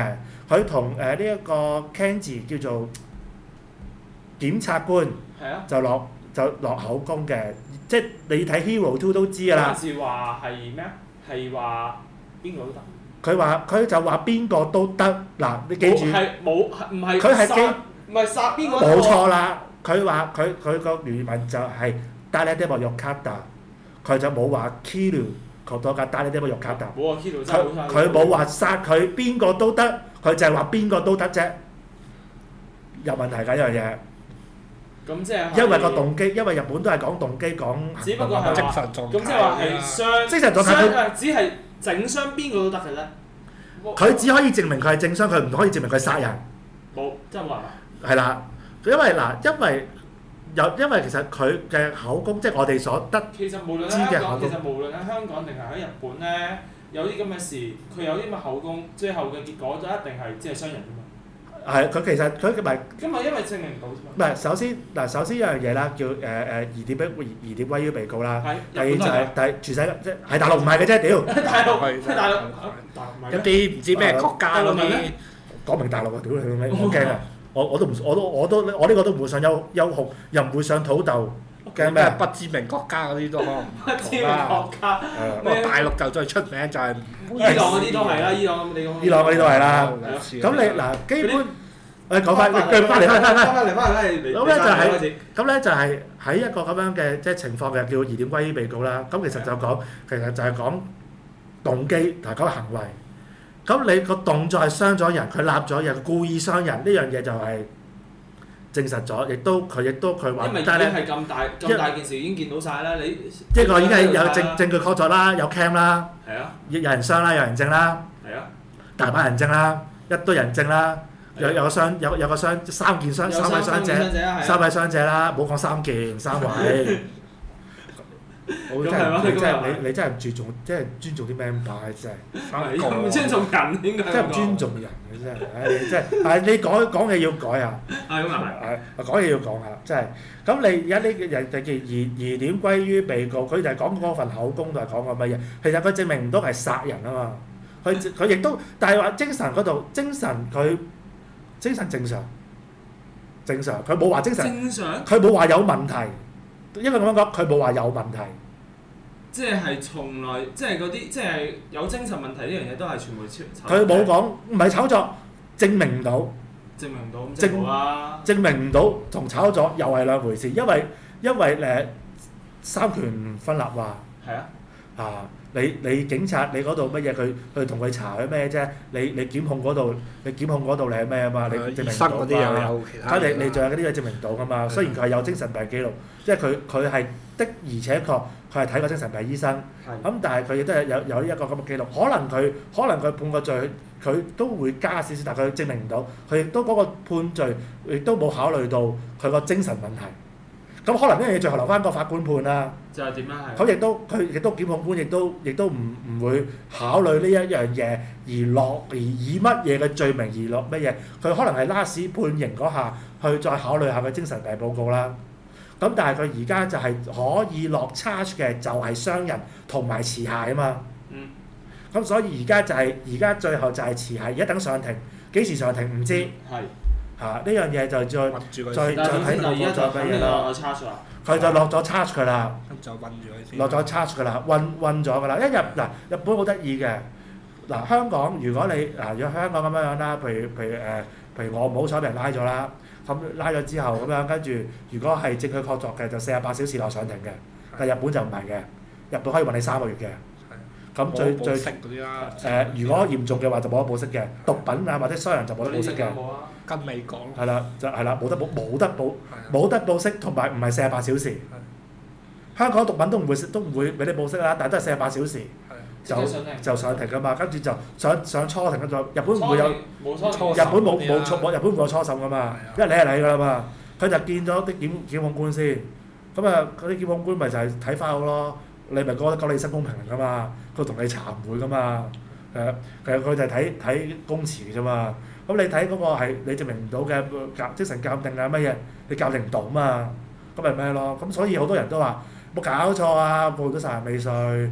佢同呢一個 Kenji 叫做檢察官就落口供嘅，即係你睇 Hero 2都知㗎啦。 嗰陣時話係咩啊？係話邊個都得。 佢就話邊個都得嗱，你記住。 係冇唔係佢係殺唔係殺邊個？ 冇錯啦，佢話佢個原文就係 誰でもよかった，佢就冇話 kill 好多架 誰でもよかった。 冇話 kill 真係好佢冇話殺佢邊個都得，佢就係話邊個都得啫。有問題㗎呢樣嘢。 咁即係因為個動機，因為日本都係講動機講行動。 只不過係精神狀態。 咁即係話係傷。 精神狀態只係整傷邊個都得嘅啫。 佢只可以證明佢係正傷，佢唔可以證明佢係殺人。 冇，真係冇辦法。 係啦，因為其實佢嘅口供，即係我哋所得其實無論喺香港，定係喺日本咧，有啲咁嘅事，佢有啲咁嘅口供，最後嘅結果就一定係即係傷人㗎嘛。 係佢其實佢唔係。 咁咪因為證明唔到啫嘛。 唔係，首先有樣嘢啦，叫疑點歸於被告啦。第二就係全世界即係大陸唔係嘅啫，屌！ 大陸一啲唔知咩國家嗰啲， 講明大陸啊！屌你老味，我驚啊！我呢個都唔會上優酷，又唔會上土豆，驚咩？ 不知名國家嗰啲都可能不知名國家。 不過大陸就最出名就係伊朗嗰啲都係啦，伊朗嗰啲都係啦。咁你嗱基本講翻嚟。咁咧就係喺一個咁樣嘅即係情況嘅叫疑點歸於被告啦。咁其實就係講動機同埋講行為。咁你個動作係傷咗人，佢立咗人，故意傷人呢樣嘢就係證實咗，亦都佢話。 因為已經係咁大件事已經見到晒啦，你呢個已經係有證據確鑿啦，有 cam 啦， 係啊， 有人傷啦，有人證啦， 係啊， 大把人證啦，一堆人證啦，有個傷三位傷者啦，唔好講3件3位。你真係唔注重，即係尊重啲 member 真係。 唔尊重人應該。 真係唔尊重人嘅真係，真係你講嘢要改啊！ 係咁啊係。講嘢要講下，真係。咁你而家呢個人就叫疑點歸於被告，佢就係講嗰份口供，就係講個乜嘢？其實佢證明唔到係殺人啊嘛。佢亦都，但係話精神嗰度，精神正常，佢冇話精神。 正常。 佢冇話有問題。因為咁樣講，佢冇話有問題。 即係從來，即係嗰啲，即係有精神問題呢樣嘢都係全部炒。 佢冇講，唔係炒作，證明唔到。 證明唔到咁即係冇啦。證明唔到同炒作又係兩回事，因為三權分立話。係啊。你警察你嗰度乜嘢？佢同佢查佢咩啫？你檢控嗰度你係咩啊嘛？你證明唔到嘛？咁你仲有嗰啲嘢證明唔到噶嘛？雖然佢係有精神病記錄，即係佢係的而且確佢係睇過精神病醫生。咁但係佢亦都係有一個咁嘅記錄。可能佢判個罪，佢都會加少少，但係佢證明唔到。佢亦都嗰個判罪亦都冇考慮到佢個精神問題。咁可能呢樣嘢最後留翻個法官判啦。 就係點樣係？ 佢亦都檢控官亦都唔會考慮呢一樣嘢而以乜嘢嘅罪名而落乜嘢？佢可能係 last 判刑嗰下去再考慮下佢精神病報告啦。咁但係佢而家就係可以落 charge 嘅就係傷人同埋持械啊嘛。咁所以而家最後就係持械，而家等上庭，幾時上庭唔知。呢樣嘢就再睇落咗再乜嘢啦。佢就落咗 charge 佢啦。 就韞住佢先。 落咗 charge 佢啦，韞咗㗎啦。日本好得意嘅。香港如果香港咁樣啦，譬如我唔好彩俾人拉咗啦，咁拉咗之後咁樣跟住，如果係證據確鑿嘅，就48小時內上庭嘅。但日本就唔係嘅，日本可以韞你3個月嘅。咁最如果嚴重嘅話就冇得保釋嘅，毒品啊或者傷人就冇得保釋嘅。 跟美講。 係啦，冇得保釋，同埋唔係48小時。香港毒品都唔會俾你保釋啦，但係都係48小時就上庭㗎嘛，跟住就上初庭嗰度。日本唔會有日本冇初審㗎嘛，因為你係你㗎啦嘛。佢就見咗啲檢控官先，咁啊嗰啲檢控官咪就係睇翻好咯。你咪覺得講你新公平㗎嘛？佢同你查唔會㗎嘛？其實佢就係睇供詞啫嘛。咁你睇嗰個係你證明唔到嘅精神鑑定啊乜嘢，你鑑定唔到嘛？咁咪咩咯？咁所以好多人都話冇搞錯啊，報咗殺人未遂，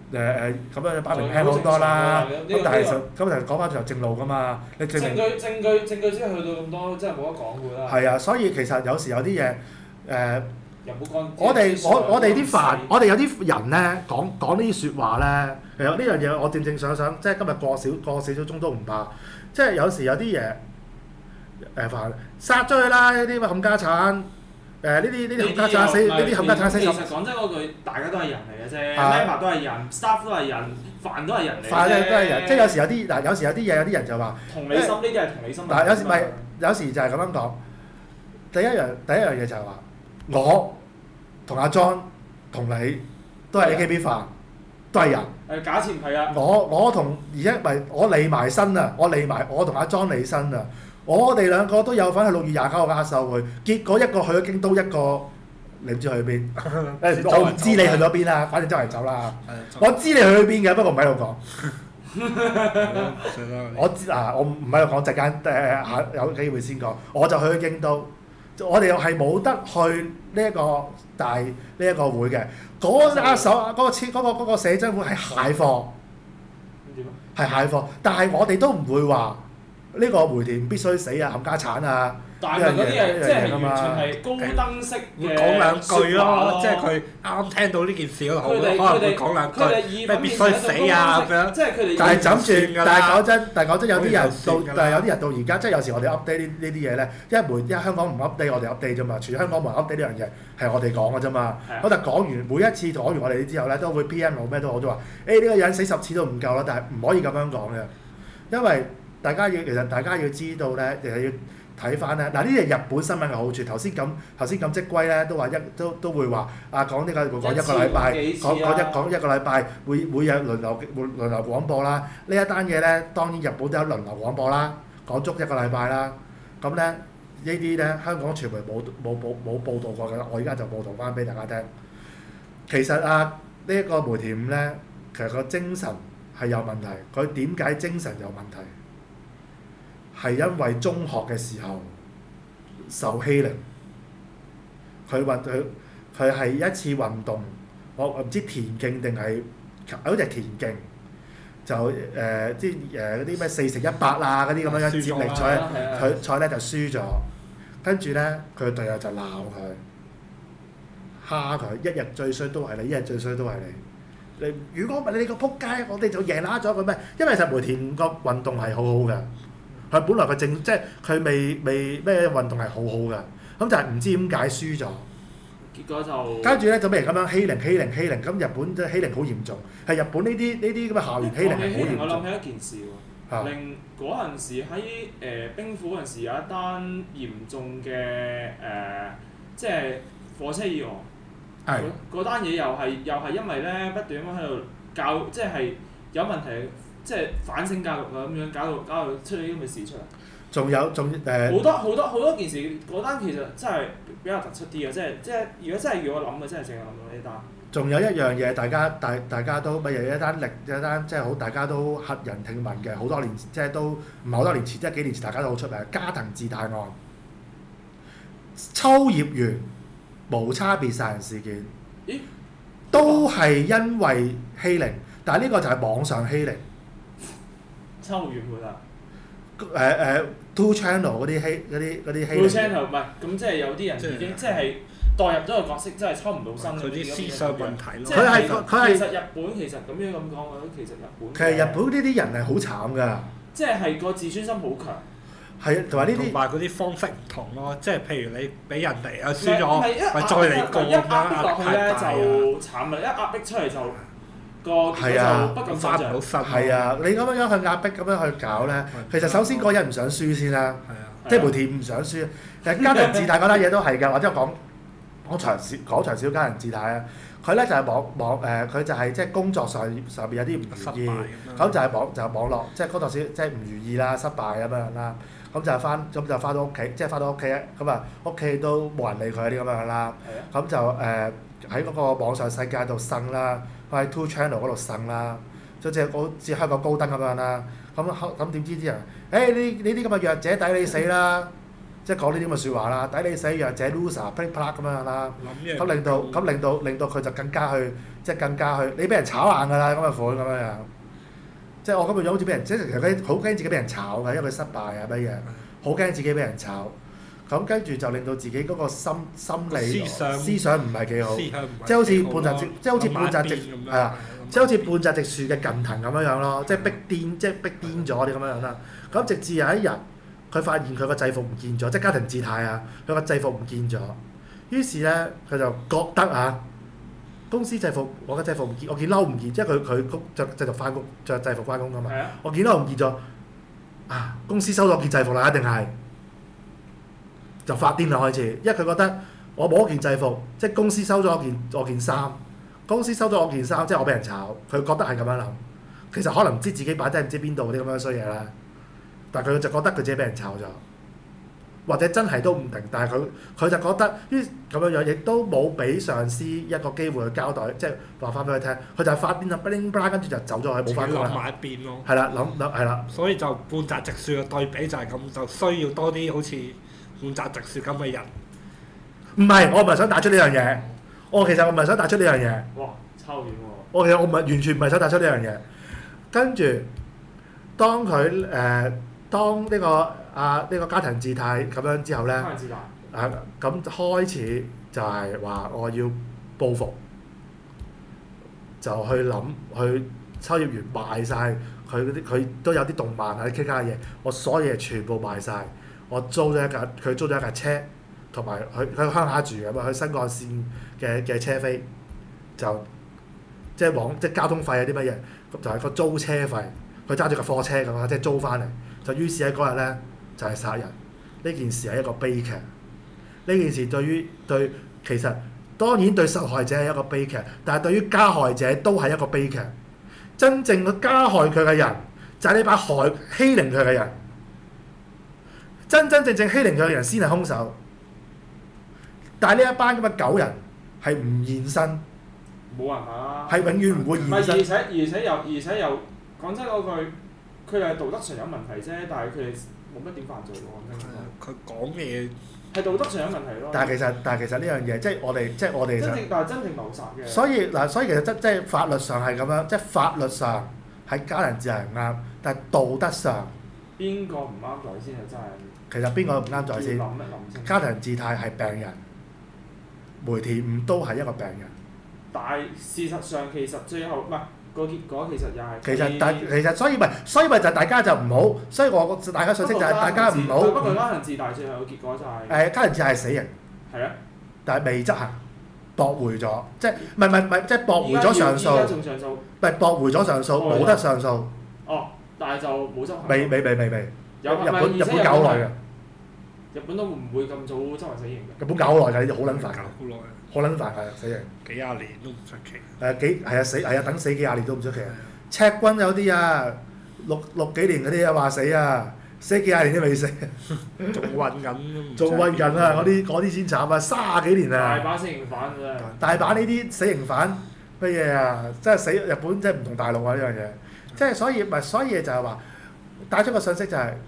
咁樣擺明 plan 好多啦。咁但係其實講翻就正路㗎嘛，你證據先去到咁多，真係冇得講㗎啦。 係啊，所以其實有時有啲嘢我哋啲飯，我哋有啲人咧講呢啲説話咧，其實呢樣嘢我正想，即係今日過少鐘都唔怕。即係有時有啲嘢飯殺咗佢啦，呢啲冚家產，呢啲冚家產死，呢啲冚家產死。 其實講真嗰句，大家都係人嚟嘅啫 member 都係人 ，staff 都係人，飯都係人嚟嘅啫。飯都係人，即係有時有啲嘢，有啲人就話同理心，呢啲係同理心。 但係有時就係咁樣講。第一樣嘢就係話，我同阿 John 同你都係 AKB 飯，都係人。 假設唔係啊。 我同而家咪我離埋身啊！我同阿 John 離身啊！我哋兩個都有份去6月29號嘅握手會，結果一個去咗京都，一個你唔知去邊。我唔知你去咗邊啦，反正周圍走啦。我知你去咗邊嘅，不過唔喺度講。我知我唔喺度講，陣間有機會先講。我就去咗京都。我哋又係冇得去呢一個大呢一個會嘅，嗰個寫真會係蟹貨，係蟹貨，但係我哋都唔會話呢個梅田必須死啊，冚家產啊！ 但係嗰啲係即係完全係高登式嘅講兩句咯，即係佢啱聽到呢件事嗰度，可能會講兩句咩必須死啊咁樣。 即係佢哋。 但係諗住，但係講真，有啲人到而家，即係有時我哋 update 呢啲嘢咧，因為香港唔 update，我哋 update 啫嘛。除咗香港冇人 update 呢樣嘢，係我哋講嘅啫嘛。我就講完每一次講完我哋之後咧，都會 PM 我咩都好，都話呢個人死10次都唔夠啦，但係唔可以咁樣講嘅，因為其實大家要知道咧，其實要。睇翻咧，嗱呢啲係日本新聞嘅好處。頭先咁即歸咧，都話都會話講呢個會講一個禮拜，講一個禮拜會有輪流廣播啦。呢一單嘢咧，當然日本都有輪流廣播啦，講足一個禮拜啦。咁咧呢啲咧香港傳媒冇報導過嘅，我而家就報導翻俾大家聽。其實呢一個梅田五咧，其實個精神係有問題。佢點解精神有問題？係因為中學嘅時候受欺凌，佢係一次運動，我唔知田徑定係好似係田徑，就嗰啲咩4乘100啊嗰啲咁樣接力賽，佢賽咧就輸咗，跟住咧佢嘅隊友就鬧佢，蝦佢，一日最衰都係你，一日最衰都係你。如果唔係你個撲街，我哋就贏啦咗佢咩？因為實梅田個運動係好好嘅。佢本來佢即係佢未咩運動係好好嘅，咁就係唔知點解輸咗。 結果就跟住咧就俾人咁樣欺凌，咁日本即係欺凌好嚴重，係日本呢啲咁嘅校園欺凌係好嚴重。 我諗起一件事喎，令嗰陣時喺兵庫嗰陣時有一單嚴重嘅即係火車意外。係。嗰單嘢又係因為咧不斷咁喺度教，即係有問題。即係反省教育啊咁樣，搞到出咗啲咁嘅事出嚟。仲好多件事，嗰單其實真係比較突出啲嘅，即係如果真係要我諗嘅，真係淨係諗到呢單。仲有一樣嘢，大家都咪有一單即係好大家都駭人聽聞嘅，好多年即係都唔係好多年前，即係幾年前大家都好出名，加藤治大案、秋葉原無差別殺人事件，都係因為欺凌，但係呢個就係網上欺凌。秋葉原啊 ！Two Channel 嗰啲欺凌。 Two Channel 唔係，咁即係有啲人已經即係代入咗個角色，真係抽唔到身。 佢啲思想問題咯。 其實日本其實咁樣咁講，我覺得其實日本呢啲人係好慘㗎。 即係個自尊心好強。 係，同埋呢啲。 同埋嗰啲方式唔同咯，即係譬如你俾人哋輸咗，咪再嚟過咁樣壓力太大啊！ 就慘啦！一壓迫出嚟就。係啊，不敢翻唔到身。 係啊，你咁樣去壓迫咁樣去搞咧，其實首先嗰人唔想輸先啦，即係梅田唔想輸。但係加藤治大嗰單嘢都係㗎，或者講長少加藤治大啊，佢咧就係佢就係即係工作上邊有啲唔如意，咁就係網絡即係工作即係唔如意啦、失敗咁樣啦，咁就翻到屋企，即係翻到屋企咁啊屋企都冇人理佢啲咁樣啦，咁就喺嗰個網上世界度生啦。佢喺 Two Channel 嗰度呻啦，好似香港高登咁樣啦。咁點知啲人，你啲咁嘅弱者抵你死啦！ 即係講呢啲咁嘅説話啦，抵你死弱者 loser p l a p l a 咁樣啦，咁令到佢就更加去，即係更加去，你俾人炒硬㗎啦咁嘅款咁樣樣。即係我今日好似俾人，即係其實佢好驚自己俾人炒嘅，因為佢失敗啊乜嘢，好驚自己俾人炒。咁跟住就令到自己嗰個心理思想唔係幾好，即係好似半澤直係啊，即係好似半澤直樹嘅近藤咁樣樣咯，即係逼癲咗啲咁樣樣啦。咁直至有一日，佢發現佢個制服唔見咗，即係加藤智太啊，佢個制服唔見咗。於是咧，佢就覺得啊，公司制服我嘅制服唔見，我件褸唔見，即係佢着制服翻工，着制服翻工㗎嘛。我件褸唔見咗，啊公司收咗件制服啦，一定係。就發癲啦開始，因為佢覺得我冇一件制服，即係公司收咗我件衫，公司收咗我件衫，即係我俾人炒，佢覺得係咁樣諗。其實可能唔知自己擺低唔知邊度啲咁樣衰嘢啦，但係佢就覺得佢自己俾人炒咗，或者真係都唔定。但係佢就覺得於咁樣樣，亦都冇俾上司一個機會去交代，即係話翻俾佢聽。佢就係發癲啦，跟住就走咗去冇翻工啦。 諗埋一邊咯。 係啦，諗係啦。 所以就半澤直樹嘅對比就係咁，就需要多啲好似半澤直樹咁嘅人。 唔係，我唔係想帶出呢樣嘢。其實我唔係想帶出呢樣嘢。 哇！超遠喎。 其實我唔係完全唔係想帶出呢樣嘢。跟住，當佢當呢個加藤智太咁樣之後咧，咁開始就係話我要報復，就去諗去秋葉原賣晒佢都有啲動漫啊、K 卡嘅嘢，我所有嘢全部賣晒。佢租咗一架車，同埋佢鄉下住嘅嘛，去新幹線嘅車飛，就即係交通費啊啲乜嘢，咁就係個租車費。佢揸住架貨車咁啊，即係租翻嚟，就於是喺嗰日咧就係殺人。呢件事係一個悲劇。呢件事其實當然對受害者係一個悲劇，但係對於加害者都係一個悲劇。真正嘅加害佢嘅人就係呢把欺凌佢嘅人。真正欺凌佢嘅人先係兇手，但係呢一班咁嘅狗人係唔現身， 冇辦法啦， 係永遠唔會現身。 而且又講真嗰句，佢哋係道德上有問題啫，但係佢哋冇乜點犯罪喎。 佢講嘢係道德上有問題咯。 但係其實呢樣嘢，即係我哋但係真正謀殺嘅。 所以其實即係法律上係咁樣，即係法律上係加藤智係唔啱，但係道德上邊個唔啱在先啊？真係。 其實邊個唔啱在先？加藤智太係病人，梅田悟都係一個病人。 但係事實上其實最後唔係個結果，其實又係。 其實所以咪就大家就唔好，所以大家信息就係大家唔好。 不過加藤智大最後嘅結果就係。 加藤智係死刑。係啊。但係未執行，駁回咗，即係唔係即係駁回咗上訴。 而家仲上訴。 唔係駁回咗上訴，冇得上訴。 哦，但係就冇執行。 未。日本搞好耐嘅。 日本都唔會咁早執行死刑嘅。 日本搞好耐㗎，好撚煩。 搞好耐。 好撚煩係死刑。 幾廿年都唔出奇。 等死幾廿年都唔出奇。赤軍有啲啊，6幾年嗰啲啊話死啊，死幾廿年都未死。 仲運緊。 仲運緊啊！嗰啲先慘啊，30幾年啊。 大把死刑犯㗎。 大把呢啲死刑犯乜嘢啊？真係死日本真係唔同大陸啊！呢樣嘢，即係所以就係話帶出個信息就係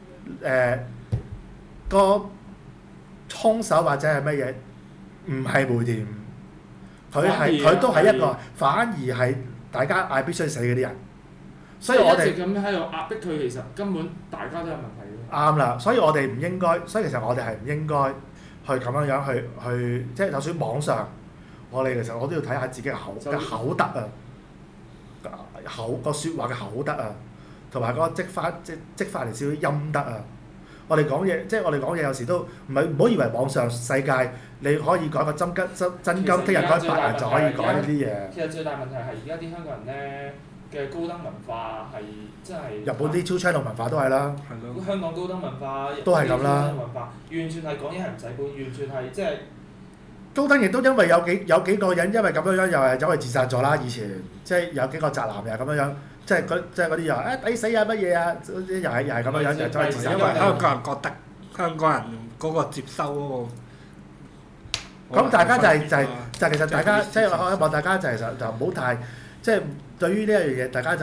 個兇手或者係乜嘢，唔係梅田，佢都係一個，反而係大家嗌必須死嗰啲人。所以我哋一直咁喺度壓迫佢，其實根本大家都有問題嘅。 啱啦，所以我哋唔應該，所以其實我哋係唔應該去咁樣去，即係就算網上，我哋其實我都要睇下自己嘅口德啊，個説話嘅口德啊，同埋嗰個積翻嚟少少陰德啊。我哋講嘢，即係我哋講嘢有時都唔好以為網上世界你可以改個真金，聽日改白銀就可以改呢啲嘢。 其實最大問題係而家啲香港人咧嘅高登文化係真係。 日本啲 channel 文化都係啦。 係咯。 香港高登文化都係咁啦。 文化完全係講嘢係唔使本，完全係即係。 高登亦都因為有幾個人因為咁樣又係走去自殺咗啦，以前即係有幾個宅男又咁樣。即係嗰啲又抵死啊乜嘢啊，又係咁樣又走去自殺。 因為香港人覺得香港人嗰個接收嗰個。 咁大家就係其實大家即係我希望大家就其實就唔好太即係對於呢一樣嘢，大家就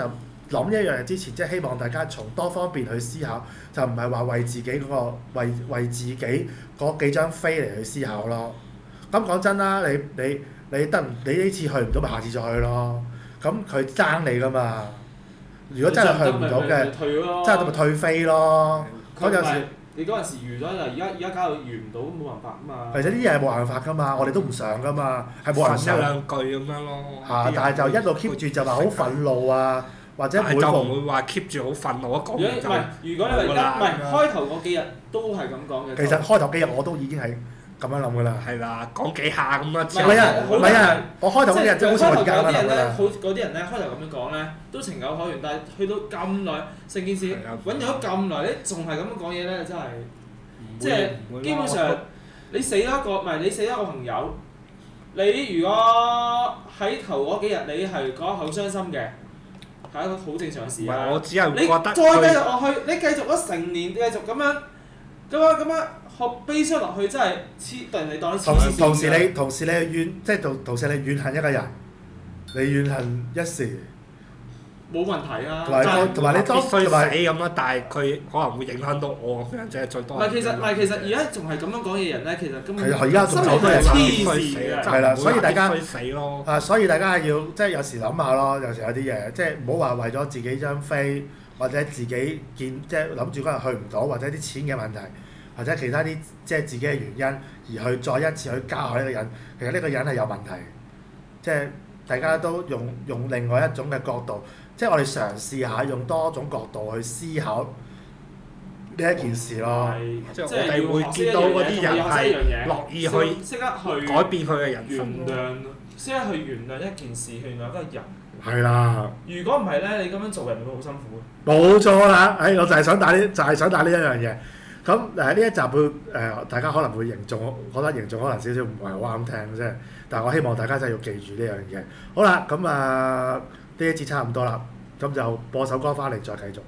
諗一樣嘢之前，即係希望大家從多方面去思考，就唔係話為自己嗰個為自己嗰幾張飛嚟去思考咯。咁講真啦，你呢次去唔到，咪下次再去咯。咁佢爭你㗎嘛？如果真係去唔到嘅，真係咪退飛咯？嗰陣時你嗰陣時預咗，而家搞到預唔到，冇辦法㗎嘛。 其實啲嘢係冇辦法㗎嘛，我哋都唔想㗎嘛，係冇人想。 一兩句咁樣咯。 但係就一路 keep 住就話好憤怒啊！或者每就唔會話 keep 住好憤怒，講完就唔係，如果你話唔係開頭嗰幾日都係咁講嘅。 其實開頭幾日我都已經係咁樣諗㗎啦。 係啦，講幾下咁樣。 唔係啊！我開頭嗰幾日真係好似我而家咁樣諗㗎啦。 嗰啲人咧開頭咁樣講咧，都情有可原，但係去到咁耐，成件事揾咗咁耐，你仲係咁樣講嘢咧，真係即係基本上你死咗一個，唔係你死咗一個朋友，你如果喺頭嗰幾日你係覺得好傷心嘅。係一個好正常嘅事啊！ 我只係覺得你再繼續落去，你繼續咗成年，繼續咁樣學悲傷落去，真係黐人哋當你黐線。 同時你怨，即係同時你怨恨一個人，你怨恨一時。冇問題啊！ 同埋你當衰死咁啦，但係佢可能會影響到我咁樣，即係最多。 其實而家仲係咁樣講嘅人咧，其實根本係而家仲好多人黐線嘅， 係啦，所以大家死咯。 所以大家要即係有時諗下咯，有時有啲嘢即係唔好話為咗自己張飛或者自己即係諗住嗰日去唔到，或者啲錢嘅問題，或者其他啲即係自己嘅原因而去再一次去加害呢個人，其實呢個人係有問題，即係大家都用另外一種嘅角度。即係我哋嘗試下用多種角度去思考呢一件事咯。 即係我哋會見到嗰啲人係樂意去改變佢嘅人生。 識得去原諒一件事，去原諒一個人。 係啦。如果唔係咧，你咁樣做人會好辛苦。 冇錯啦，我就係想打呢一樣嘢。咁呢一集會大家可能會凝重，覺得凝重可能少少唔係好啱聽啫。但係我希望大家真係要記住呢樣嘢。好啦，咁呢一節差唔多啦，咁就播首歌翻嚟再繼續。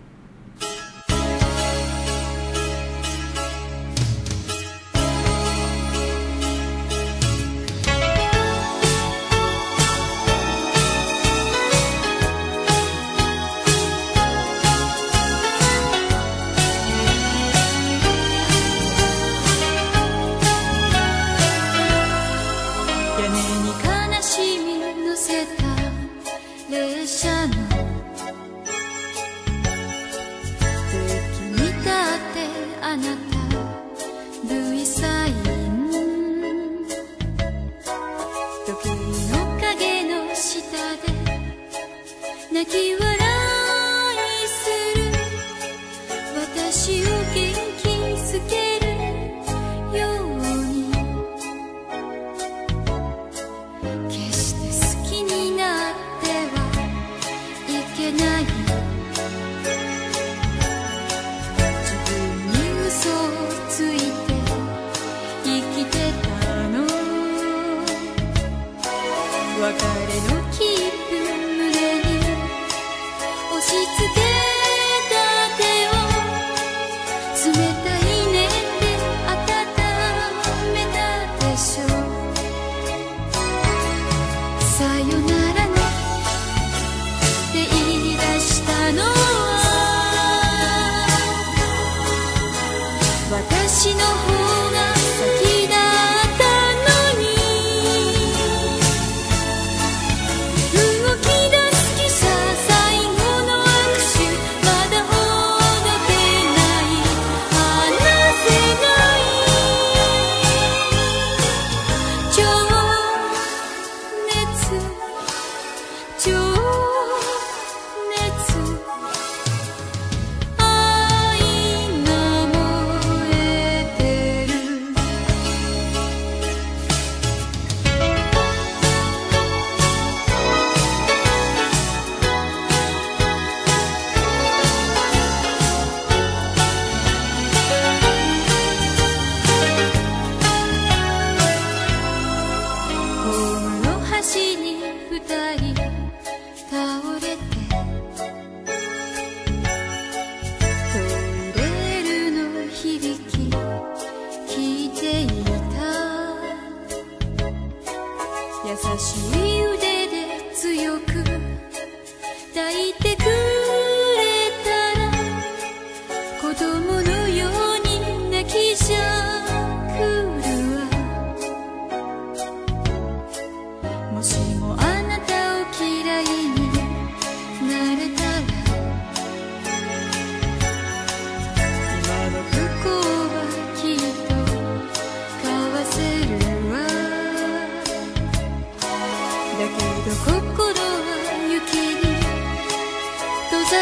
優しい腕で強く抱いてく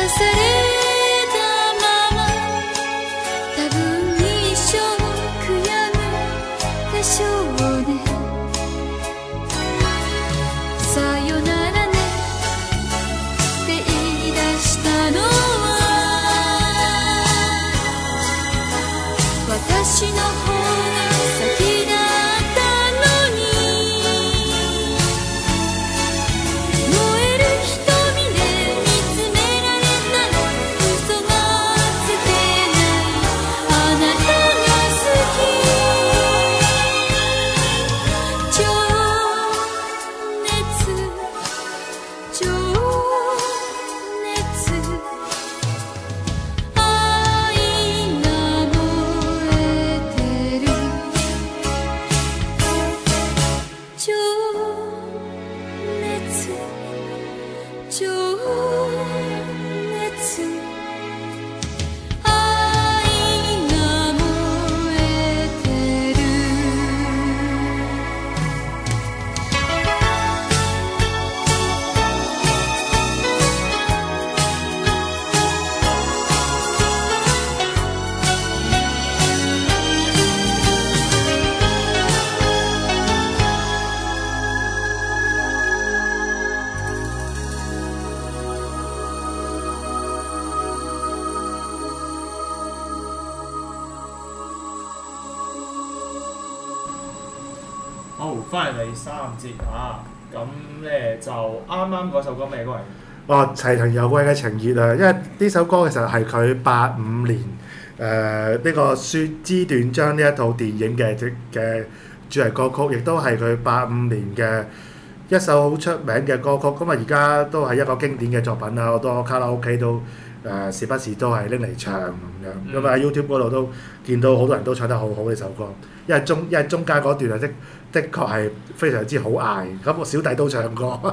されたまま多分一生悔やむでしょうねさよならねって言い出したのは私の方が先だったのに燃える瞳で見つめられたら嘘がつけないあなたが好き情熱情熱愛が燃えてる情熱情熱愛が燃えてる好，翻嚟第三節啊，咁咧就啱啱嗰首歌咩歌嚟？ 哇！齊藤由貴嘅情熱啊，因為呢首歌其實係佢85年呢個書之斷章呢一套電影嘅主題歌曲，亦都係佢85年嘅一首好出名嘅歌曲。咁啊，而家都係一個經典嘅作品啦，好多卡拉 OK 都時不時都係拎嚟唱咁樣。咁啊喺 YouTube 嗰度都見到好多人都唱得好好呢首歌，因為中間嗰段啊的確係非常之好嗌，咁我小弟都唱過，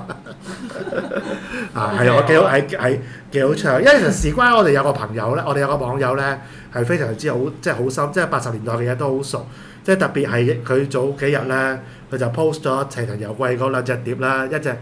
係我幾好唱，因為其實事關我哋有個朋友咧，我哋有個網友咧係非常之好，即係好深，即係80年代嘅嘢都好熟，即係特別係佢早幾日咧，佢就 post 咗齊藤由貴嗰兩隻碟啦，一隻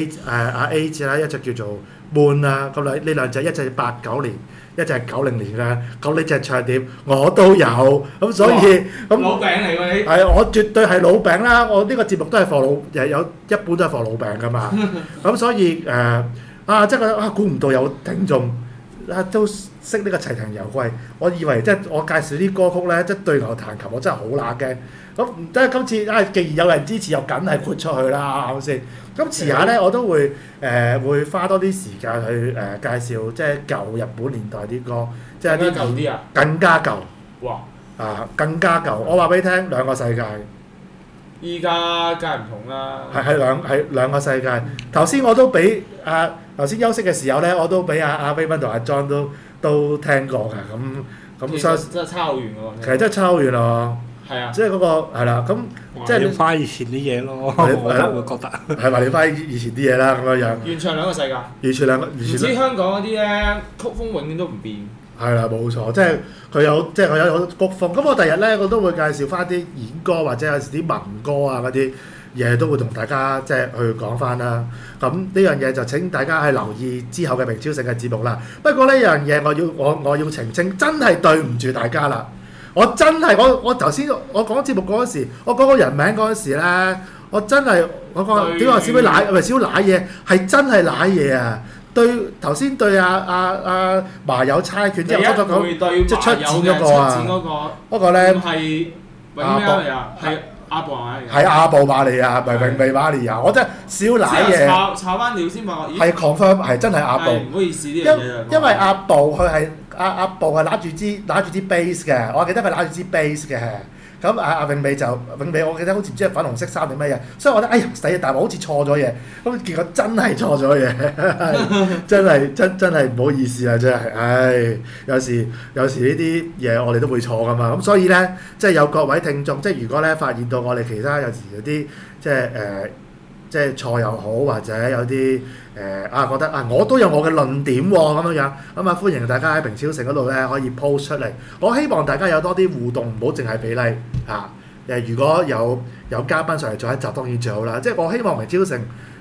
A 字啦，一隻叫做 Moon 啦，咁呢兩隻，一隻89年。一隻係90年嘅，咁呢隻唱碟我都有，咁所以咁老餅嚟喎你。 係我絕對係老餅啦！我呢個節目都係放老，有一半都係放老餅噶嘛。咁所以即係覺得估唔到有聽眾都識呢個齊藤由貴。我以為即係我介紹啲歌曲咧，即係對牛彈琴，我真係好乸驚。咁即係今次既然有人支持，又梗係豁出去啦，係咪先？咁遲下咧，我都會會花多啲時間去介紹即係舊日本年代啲歌，即係啲更加舊。 哇！ 更加舊，我話俾你聽，兩個世界。 依家梗係唔同啦。 係兩個世界。頭先我都俾頭先休息嘅時候咧，我都俾阿 Raymond 同阿 John 都聽過㗎，咁所以真係差好遠喎。 其實真係差好遠啊！ 係啊， 即係嗰個係啦，咁即係要翻以前啲嘢咯，我會覺得係話你翻以前啲嘢啦咁樣樣。 完全兩個世界。完全兩個。 唔知香港嗰啲咧曲風永遠都唔變。係啦，冇錯，即係佢有好多曲風。咁我第日咧我都會介紹翻啲演歌或者有時啲民歌啊嗰啲嘢都會同大家即係去講翻啦。咁呢樣嘢就請大家係留意之後嘅明超醒嘅節目啦。不過呢樣嘢我要澄清，真係對唔住大家啦。我真係我頭先我講節目嗰陣時，我講個人名嗰陣時咧，我真係我講點話小妹奶唔係小奶嘢，係真係奶嘢啊！對頭先對阿麻友猜拳之後出咗講，即係出錢嗰個啊，嗰個咧係永咩嚟啊？係阿布瑪利亞。 係阿布瑪利亞，唔係永美瑪利亞。我真係小奶嘢。炒翻料先話，咦？係 confirm 係真係阿布。 唔好意思呢樣嘢。 因為阿布佢係。阿布係揦住支 bass 嘅，我記得佢揦住支 bass 嘅。咁阿永美我記得好似唔知係粉紅色衫定乜嘢，所以我覺得哎呀死啊！但係我好似錯咗嘢，咁結果真係錯咗嘢，真係唔好意思啊！真係，唉，有時呢啲嘢我哋都會錯噶嘛。咁所以咧，即係有各位聽眾，即係如果咧發現到我哋其他有時有啲即係錯又好，或者有啲覺得我都有我嘅論點喎咁樣，咁歡迎大家喺明超城嗰度咧可以 post 出嚟。我希望大家有多啲互動，唔好淨係俾 like 如果有嘉賓上嚟做一集當然最好啦。即係我希望明超城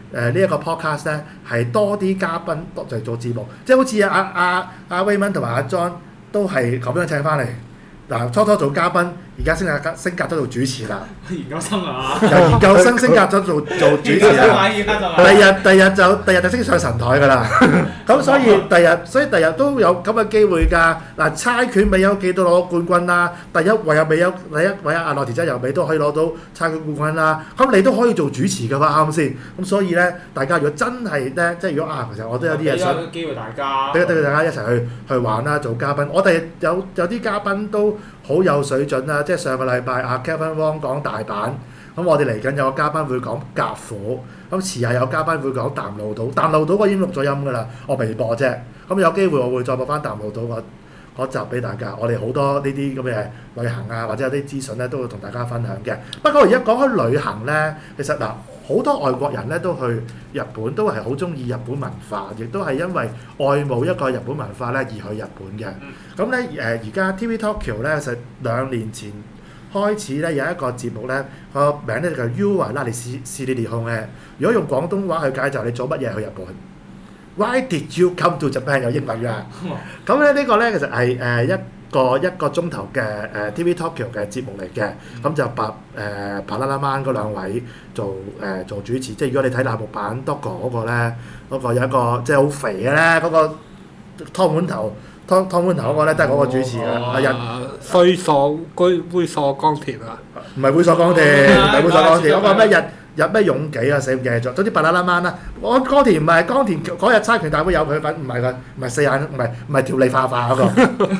呢一個 podcast 咧係多啲嘉賓嚟做節目，即係好似阿 Raymond 同埋阿 John 都係咁樣請翻嚟。嗱，初做嘉賓，而家升格咗做主持啦。 研究生啊， 由研究生升格咗做主持啦。第日就升上神台㗎啦。咁所以第日都有咁嘅機會㗎。嗱，猜拳未有幾多攞冠軍啦。第一位阿內田真由美都可以攞到猜拳冠軍啦。咁你都可以做主持㗎嘛，啱唔啱先？咁所以咧，大家如果真係咧，即係如果其實我都有啲嘢想俾機會大家， 俾大家一齊去玩啦，做嘉賓。我哋有啲嘉賓都好有水準啦，即係上個禮拜阿 Kevin Wong 講大阪，咁我哋嚟緊有個嘉賓會講甲府，咁遲下有嘉賓會講淡路島。淡路島我已經錄咗音㗎啦，我未播啫。咁有機會我會再播翻淡路島嗰集俾大家。我哋好多呢啲咁嘅旅行啊，或者有啲資訊咧，都會同大家分享嘅。不過而家講開旅行咧，其實嗱好多外國人咧都去日本，都係好中意日本文化，亦都係因為愛慕一個日本文化咧而去日本嘅。咁咧而家 TV Tokyo 咧，其實2年前開始咧有一個節目咧，個名咧就叫 You 話拉你試你哋控嘅。如果用廣東話去解就係你做乜嘢去日本 ？Why did you come to Japan？ 有英文㗎。咁咧呢個咧其實係一個鐘頭嘅TV Tokyo 嘅節目嚟嘅。咁就帕拉拉曼嗰兩位做主持。即係如果你睇欄目版 Dogo 嗰個咧，嗰個有一個即係好肥嘅咧，嗰個湯碗頭嗰個咧都係嗰個主持啊！ 猥瑣鋼鐵啊！ 唔係猥瑣鋼鐵，唔係猥瑣鋼鐵，嗰個咩日咩勇紀啊，死唔記得咗。總之巴啦啦掹啦，我鋼鐵唔係鋼鐵嗰日猜拳大會有佢份，唔係佢，唔係四眼，唔係條脷化化嗰個。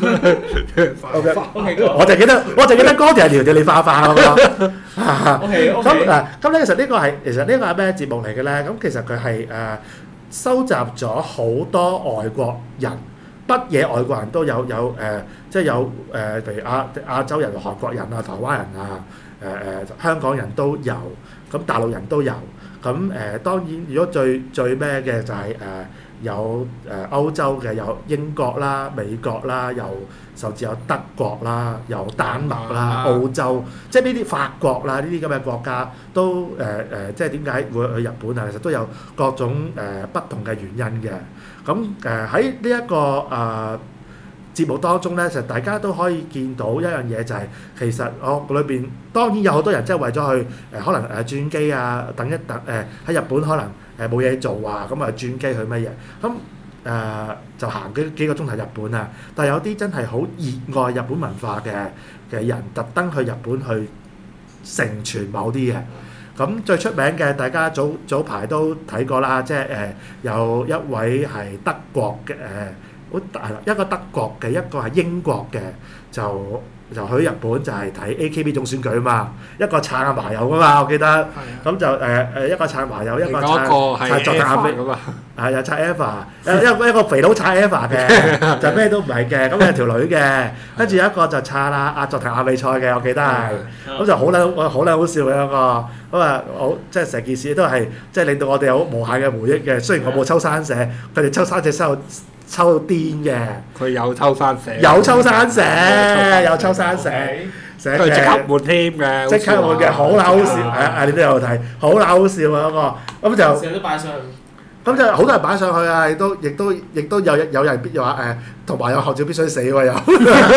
我就記得鋼鐵係條脷化化嗰個。咁咧其實呢個係咩節目嚟嘅咧？咁其實佢係收集咗好多外國人。乜嘢外國人都有即係有譬如亞洲人、韓國人啊、台灣人啊、香港人都有，咁大陸人都有。咁當然，如果最咩嘅就係有歐洲嘅，有英國啦、美國啦，甚至有德國啦、有丹麥啦、澳洲，即係呢啲法國啦，呢啲咁嘅國家都即係點解會去日本啊？其實都有各種不同嘅原因嘅。咁喺呢一個節目當中咧，其實大家都可以見到一樣嘢，就係其實我裏邊當然有好多人即係為咗去可能轉機啊，等一等喺日本可能冇嘢做啊，咁啊轉機去乜嘢咁就行幾個鐘頭日本啊。但係有啲真係好熱愛日本文化嘅人，特登去日本去承傳某啲嘢。咁最出名嘅，大家早排都睇過啦，即係有一位係德國嘅好大啦，一個德國嘅，一個係英國嘅，就去日本就係睇 AKB 總選舉啊嘛，一個撐阿麻友噶嘛，我記得，咁就一個撐麻友，一個撐作阿飛咁啊，係又撐 Eva，一個肥佬撐 Eva 嘅，就咩都唔係嘅，咁有條女嘅，跟住有一個就撐阿作阿美賽嘅，我記得係，咁就好撚好笑嘅一個，咁啊好即係成件事都係即係令到我哋有無限嘅回憶嘅，雖然我冇抽山社，佢哋抽山社抽到癲嘅， 佢有抽山社， 有抽山社，有抽山社， 佢即刻換添嘅， 即刻換嘅，好啦好笑，你都有睇，好啦好笑啊嗰個，咁就成日都擺上去， 咁就好多人擺上去啊，亦都有人必話同埋有學照必須死喎又， 呢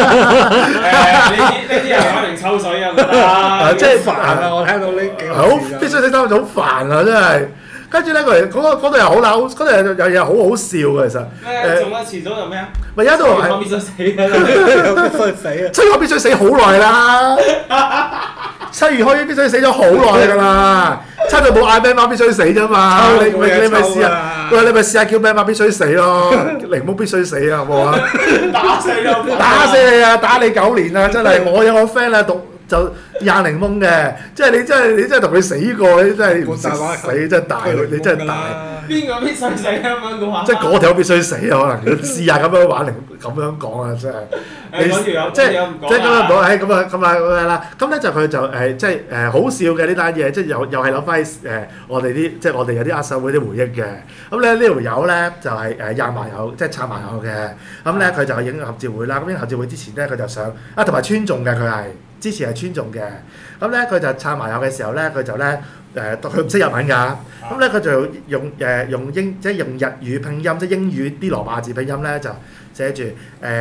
啲人擺明抽水啊， 即係煩啊！我聽到呢幾個好必須死三好煩啊真係。跟住咧，嗰度又好嬲，嗰度有嘢好好笑嘅其實。 咩？仲有遲早有咩啊？ 咪而家都係必須死啊！ 七月必須死好耐啦，7月開必須死咗好耐㗎啦，7月冇嗌咩媽必須死啫嘛，你咪試下，喂你咪試下叫咩媽必須死咯，檸檬必須死啊好冇啊？ 打死你啊！打你9年啊！真係，我有個 friend 啊讀。就廿檸檬嘅，即係你真係同佢死過，你真係唔識死，真係大，你真係大。 邊個必須死咁樣嘅話？ 即係嗰條必須死啊！可能你試下咁樣玩咁樣講啊，真係。即係咁樣講，咁啦。咁咧就佢就即係好笑嘅呢單嘢，即係又係諗翻我哋啲即係我哋有啲握手會啲回憶嘅。咁咧呢條友咧就係廿麻友，即係撐麻友嘅。咁咧佢就係影合照會啦。咁影合照會之前咧佢就上同埋村眾嘅佢係。 之前係尊重嘅。咁咧佢就撐麻友嘅時候咧，佢就咧佢唔識日文㗎，咁咧佢就用用日語拼音，即係英語啲羅馬字拼音咧就寫住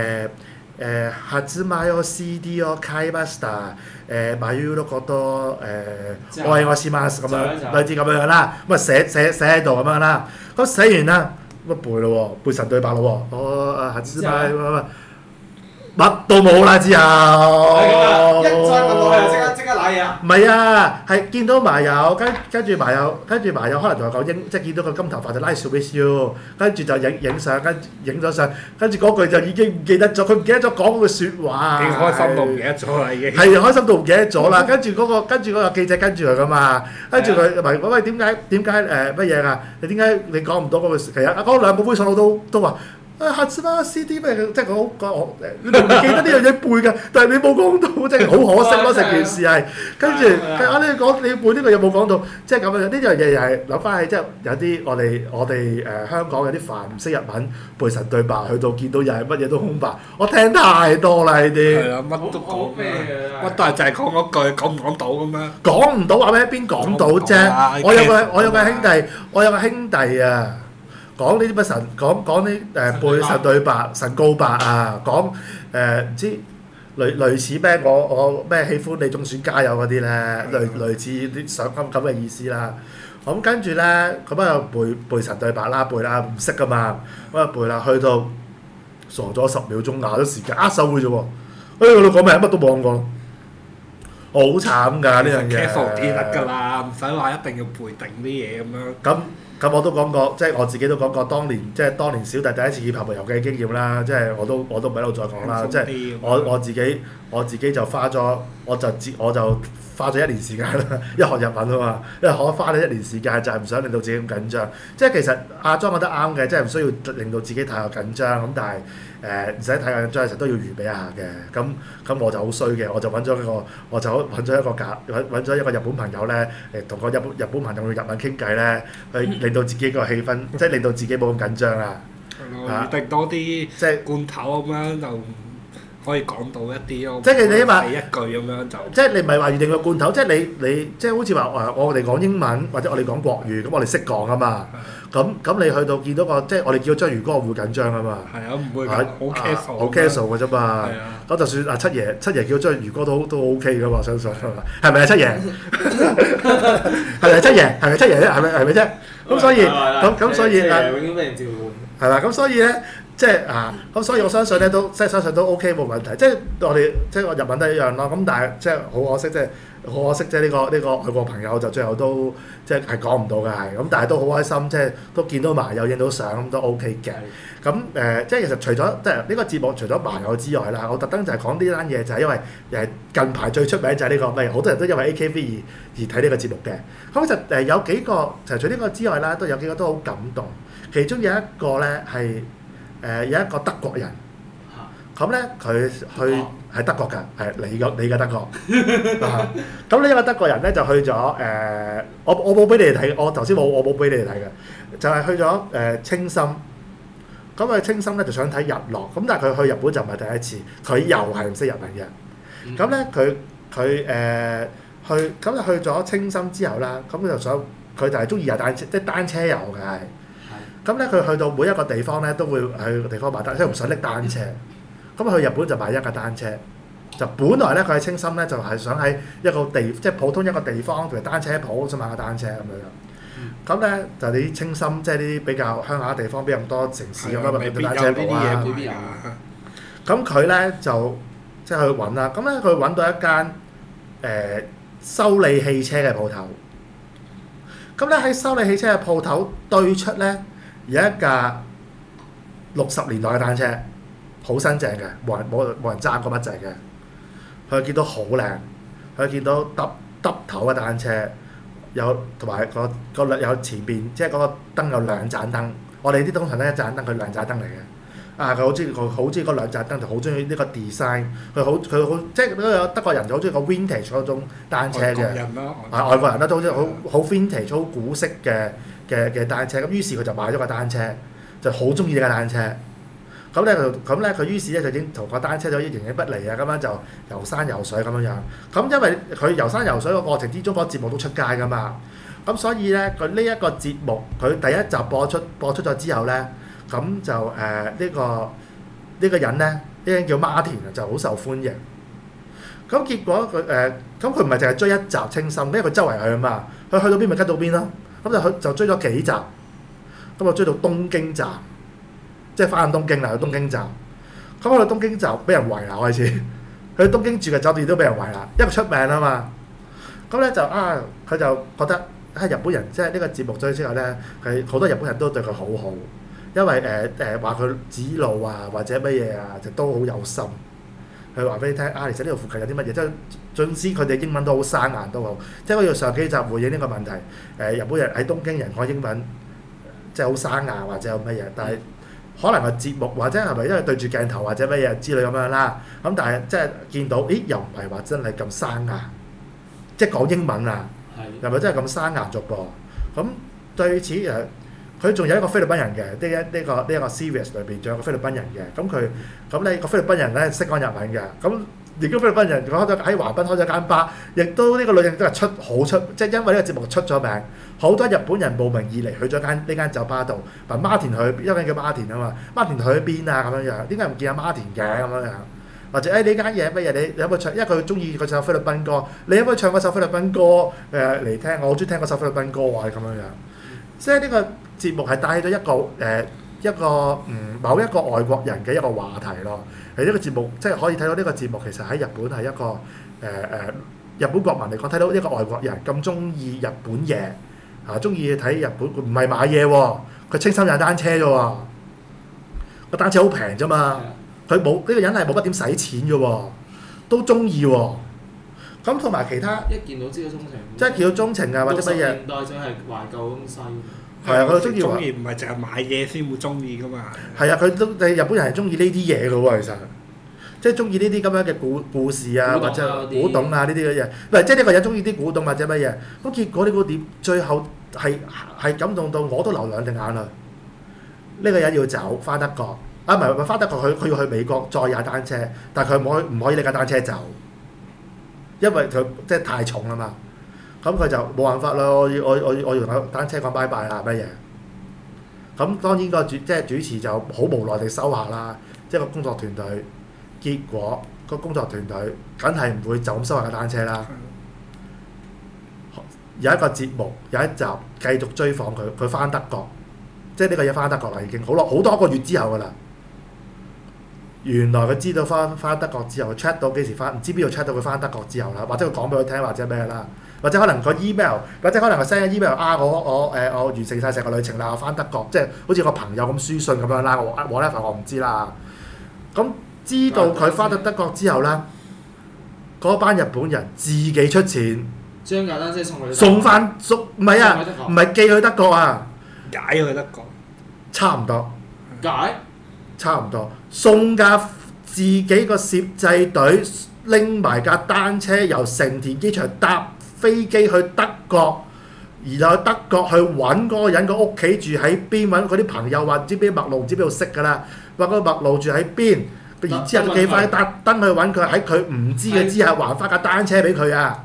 発売を CD を買いました。麻友のこと応援をします咁樣，類似咁樣啦。咁啊寫喺度咁樣啦。咁寫完啦，咁背咯喎，背神對白咯喎。発売乜都冇啦之後。 一再問落去即刻賴嘢啊！ 唔係啊，係見到麻友，跟住麻友可能同佢講英，即係見到佢金頭髮就 nice to meet you，跟住就影相，影咗相，跟住嗰句就已經唔記得咗，佢唔記得咗講嗰句説話。 幾開心到唔記得咗啦已經。 係開心到唔記得咗啦，跟住嗰個記者跟住佢噶嘛，跟住佢問喂點解乜嘢啊？你點解你講唔到嗰句？其實嗰兩個猥瑣佬都話。下次啦 CD 咩？即係我你明明記得呢樣嘢背㗎，但係你冇講到，即係好可惜咯！成件事係跟住你背呢個有冇講到？即係咁樣呢樣嘢又係諗翻起，即係有啲我哋香港有啲煩唔識日文背神對白，去到見到又係乜嘢都空白，我聽太多啦呢啲。 係啊，乜都講咩嘅，乜都係就係講嗰句，講唔講到咁樣？ 講唔到話咩？邊講到啫？我有個兄弟啊！講呢啲乜神講啲背神對白、神告白啊，講唔知類似咩我咩喜歡你中選加油嗰啲咧，類似啲想咁嘅意思啦。咁跟住咧，咁啊背神對白啦，背啦唔識噶嘛，咁啊背啦，去到傻咗10秒鐘，咬咗時間握手嘅啫喎。我哋講咩乜都冇講過，好慘㗎呢樣嘢。 careful 啲得㗎啦，唔使話一定要背定啲嘢咁樣。 咁我都講過，即係我自己都講過，當年小弟第一次以拍賣遊嘅經驗啦，即係我都唔喺度再講啦，即係我自己就花咗，我就花咗1年時間啦，一學日文啊嘛，因為我花咗1年時間就係唔想令到自己咁緊張，即係其實阿莊覺得啱嘅，即係唔需要令到自己太過緊張咁，但係唔使太緊張嘅時候都要預備一下嘅，咁我就好衰嘅，我就揾咗一個日本朋友咧，同個日本朋友用日文傾偈咧，去令到自己個氣氛，即係令到自己冇咁緊張啊！ 預定多啲即係罐頭咁樣就可以講到一啲咯。 即係你起碼一句咁樣就。即係你唔係話預定個罐頭，即係你即係好似話我哋講英文或者我哋講國語，咁我哋識講啊嘛。咁你去到見到個即係我哋叫章魚哥會緊張啊嘛。係啊，唔會好 casual。 好 casual 嘅啫嘛。係啊。咁就算七爺叫章魚哥都 OK 噶嘛，相信係咪啊七爺？係咪七爺？係咪七爺啫？係咪啫？咁所以永遠俾人召喚。 係啦，咁所以咧。即係咁所以我相信咧都相信都 OK 冇問題。即係我哋即係我日文都一樣咯。咁但係即係好可惜，即係呢個外國朋友就最後都即係講唔到嘅係。咁但係都好開心，即係都見到麻友影到相咁都 OK 嘅。咁即係其實除咗即係呢個節目除咗麻友之外啦，我特登就係講呢單嘢就係因為近排最出名就係呢個咩？好多人都因為 AKB 而睇呢個節目嘅。咁其實有幾個除咗呢個之外啦，都有幾個都好感動。其中有一個咧係。有一個德國人，咁咧佢去係德國㗎，係你嘅德國。咁呢一個德國人咧就去咗我冇俾你哋睇，我頭先我冇俾你哋睇嘅，就係去咗青森。咁去青森咧就想睇日落，咁但係佢去日本就唔係第一次，佢又係唔識日文嘅。咁咧佢去咗青森之後啦，咁佢就係中意踩單車，即係單車遊嘅係。咁咧佢去到每一個地方咧都會去個地方買單車，唔想拎單車。咁去日本就買一架單車。就本來咧佢喺青森咧就係想喺一個即係普通一個地方，譬如單車鋪想買架單車咁樣。咁咧就啲青森即係啲比較鄉下地方，比較多城市咁樣咪叫單車鋪啊。咁佢咧就即係去揾啦。咁咧佢揾到一間修理汽車嘅鋪頭。咁咧喺修理汽車嘅鋪頭對出咧。有一架60年代嘅單車，好新淨嘅，冇人揸過乜滯嘅。佢見到好靚，佢見到耷頭嘅單車，有同埋有前邊即係嗰個燈有2盞燈。我哋啲通常咧一盞燈，佢2盞燈嚟嘅。佢好中意嗰2盞燈，就好中意呢個 design。佢好即係嗰個德國人就好中意個 vintage 嗰種單車嘅。外國人啦，都好中意好 vintage 好古式嘅單車，咁於是佢就買咗架單車，就好中意呢架單車。 咁咧佢於是咧就已經同個單車就形影不離啊，咁樣就遊山遊水咁樣樣。咁因為佢遊山遊水個過程之中，個節目都出街噶嘛。咁所以咧，佢呢一個節目佢第一集播出咗之後咧，咁就呢個人咧，呢個人叫 Martin 啊，就好受歡迎。咁結果咁佢唔係淨係追一集清心，因為佢周圍去啊嘛，佢去到邊咪跟到邊咯。咁就追咗幾集，咁就追到東京站，即係翻東京啦，去東京站。咁去到東京站俾人圍啦開始，去東京住嘅酒店都俾人圍啦，因為出名啊嘛。咁咧佢就覺得日本人即係呢個節目追之後咧，係好多日本人都對佢好好，因為話佢指路啊或者乜嘢啊，就都好有心。佢話俾你聽其實呢度附近有啲乜嘢，即係總之佢哋英文都好生硬都好，即係好似上幾集回應呢個問題。日本人喺東京人講英文即係好生硬或者有乜嘢，但係可能個節目或者係咪因為對住鏡頭或者乜嘢之類咁樣啦？咁但係即係見到又唔係話真係咁生硬，即係講英文啊，又咪真係咁生硬咗噃？咁對此佢仲有一個菲律賓人嘅，呢個 series 裏邊仲有個菲律賓人嘅，咁咧個菲律賓人咧識講日文嘅，咁亦都菲律賓人喺華賓開咗間吧，亦都呢個女人都係好出，即係因為呢個節目出咗名，好多日本人慕名而嚟去咗呢間酒吧度，問 Martin 去，因為叫 Martin 啊嘛 ，Martin 去邊啊咁樣樣，點解唔見阿 Martin 嘅咁樣樣？或者呢間嘢乜嘢？你有冇唱？因為佢中意嗰首菲律賓歌，你有冇唱嗰首菲律賓歌嚟聽？我好中意聽嗰首菲律賓歌啊咁樣樣，即係呢個節目係帶起咗某一個外國人嘅一個話題咯。係呢個節目，即係可以睇到呢個節目其實喺日本係一個日本國民嚟講，睇到呢個外國人咁中意日本嘢中意睇日本，唔係買嘢喎，佢清心踩單車啫喎，個單車好平啫嘛，佢冇呢個人係冇乜點使錢嘅喎，都中意喎。咁同埋其他一見到知道鍾情， 即係見到鍾情啊或者乜嘢， 年代就係懷舊東西。 係啊，佢中意唔係淨係買嘢先會中意噶嘛。 係啊，佢日本人係中意呢啲嘢嘅喎，其實即係中意呢啲咁樣嘅故事啊，或者古董啊呢啲嘅嘢。唔係即係呢個人中意啲古董或者乜嘢。咁結果呢個點最後係感動到我都流兩隻眼啦。呢個人要走翻德國唔係翻德國，佢要去美國再踩單車，但係佢唔可以呢架單車走，因為佢即係太重啦嘛。咁佢就冇辦法咯，我要同架單車講拜拜啦乜嘢。咁當然個主持就好無奈地收下啦，即係個工作團隊。結果個工作團隊梗係唔會就咁收下架單車啦。有一個節目有一集繼續追訪佢，佢翻德國，即係呢個嘢翻德國啦，已經好多個月之後㗎啦。原來佢知道翻德國之後，佢 check 到幾時翻，唔知邊度 check 到佢翻德國之後啦，或者佢講俾佢聽，或者咩啦，或者可能個 email， 或者可能佢 send 個 email 我完成晒成個旅程啦，我翻德國，即係好似個朋友咁書信咁樣啦，我唔知啦。咁知道佢翻到德國之後啦，嗰班日本人自己出錢將架單車送翻唔係啊，唔係寄去德國啊， 解去德國， 差唔多。 差唔多，送架自己個攝製隊拎埋架單車由成田機場搭飛機去德國，然後去德國去揾嗰個人個屋企住喺邊，揾嗰啲朋友話唔知邊麥路唔知邊度識㗎啦，話個麥路住喺邊，然之後就寄翻特登去揾佢，喺佢唔知嘅之下還翻架單車俾佢啊！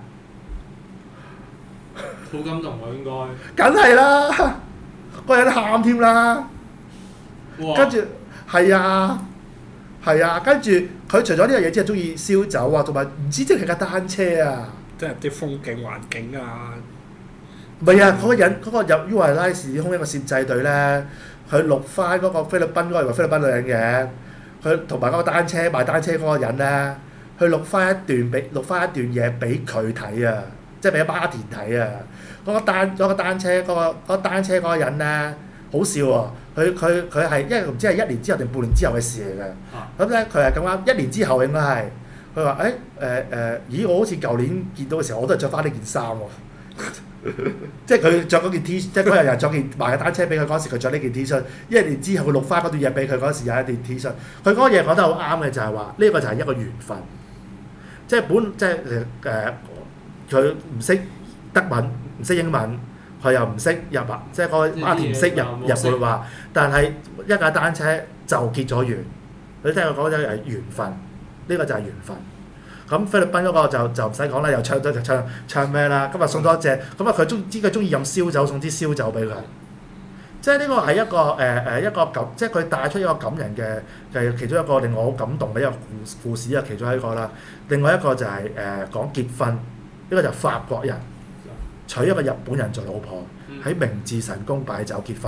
好感動喎，應該。 梗係啦，個人喊添啦，跟住。係啊，跟住佢除咗呢樣嘢之後，中意燒酒啊，同埋唔知即係架單車啊， 即係啲風景環境啊。 唔係啊，嗰個人嗰個入於維拉時空一個攝製隊咧，佢錄翻嗰個菲律賓嗰個菲律賓女人嘅，佢同埋嗰個單車賣單車嗰個人咧，佢錄翻一段嘢俾佢睇啊，即係俾阿 Martin 睇啊。嗰個單車嗰個人咧，好笑喎！佢係因為唔知係1年之後定半年之後嘅事嚟嘅。咁咧佢係咁啱1年之後應該係，佢話咦我好似舊年見到嘅時候我都係着翻呢件衫喎，即係佢着嗰件 T， 即係嗰日又着件賣架單車俾佢嗰時佢着呢件 T 恤，1年之後佢錄翻嗰段嘢俾佢嗰時有一件 T 恤，佢嗰個嘢講得好啱嘅就係話呢個就係一個緣分，即係佢唔識德文唔識英文。佢又唔識日文，即係個Martin唔識日本話，但係一架單車就結咗緣。你聽我講就係緣分，呢個就係緣分。咁菲律賓嗰個就唔使講啦，又唱咗就唱咩啦？今日送多隻，咁啊佢中意飲燒酒，送支燒酒俾佢。即係呢個係一個一個感，即係佢帶出一個感人嘅其中一個令我好感動嘅一個故事啊，其中一個啦。另外一個就係講結婚，呢個就係法國人娶一個日本人做老婆，喺明治神宮擺酒結婚。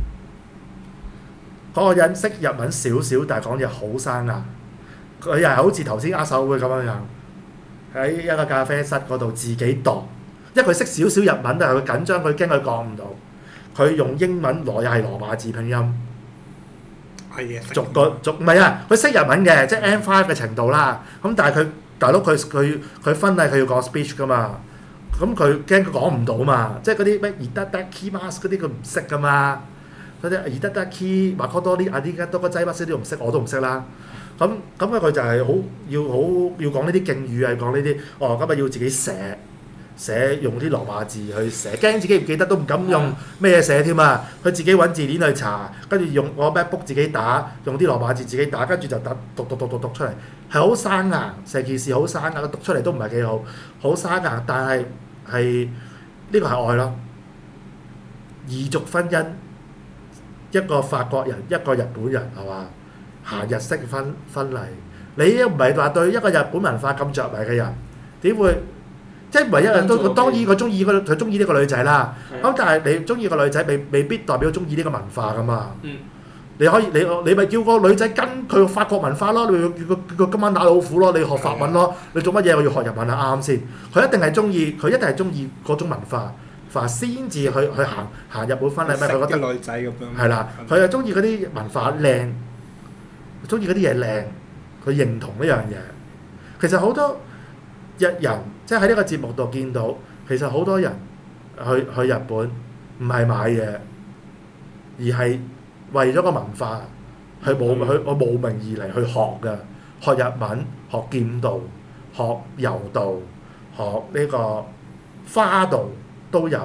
嗰個人識日文少少，但係講嘢好生硬。佢又係好似頭先握手會咁樣，喺一個咖啡室嗰度自己讀，因為佢識少少日文，但係佢緊張，佢驚佢講唔到。佢用英文又係羅馬字拼音，逐個唔係啊！佢識日文嘅，即係 N5 嘅程度啦。咁但係佢大佬佢婚禮佢要講 speech 噶嘛，咁佢驚佢講唔到嘛，即係嗰啲咩熱得得 key mask 嗰啲佢唔識噶嘛，嗰啲熱得得 key 馬可多啲啊啲多個劑乜啲都唔識，我都唔識啦。咁佢就係要講呢啲敬語啊，講呢啲今日要自己寫用啲羅馬字去寫，驚自己唔記得都唔敢用咩寫添啊！佢自己揾字典去查，跟住用我 MacBook 自己打，用啲羅馬字自己打，跟住就讀出嚟，係好生硬，成件事好生硬，讀出嚟都唔係幾好，好生硬，但係呢個係愛咯。異族婚姻，一個法國人，一個日本人係嘛？行日式婚禮，你又唔係話對一個日本文化咁着迷嘅人，點會？即係唔係一人都當然佢中意呢個女仔啦。咁但係你中意個女仔未必代表中意呢個文化噶嘛。你可以你咪叫個女仔跟佢法國文化咯，你叫佢今晚打老虎咯，你學法文咯，你做乜嘢我要學日文啊？啱先，佢一定係中意嗰種文化先至去行日本婚禮咩？佢覺得女仔咁樣。 係啦，佢係中意嗰啲文化靚，中意嗰啲嘢靚，佢認同呢樣嘢。其實好多人即係喺呢個節目度見到，其實好多人去日本唔係買嘢，而係為咗個文化去慕名而嚟去學嘅，學日文、學劍道、學柔道、學呢個花道都有。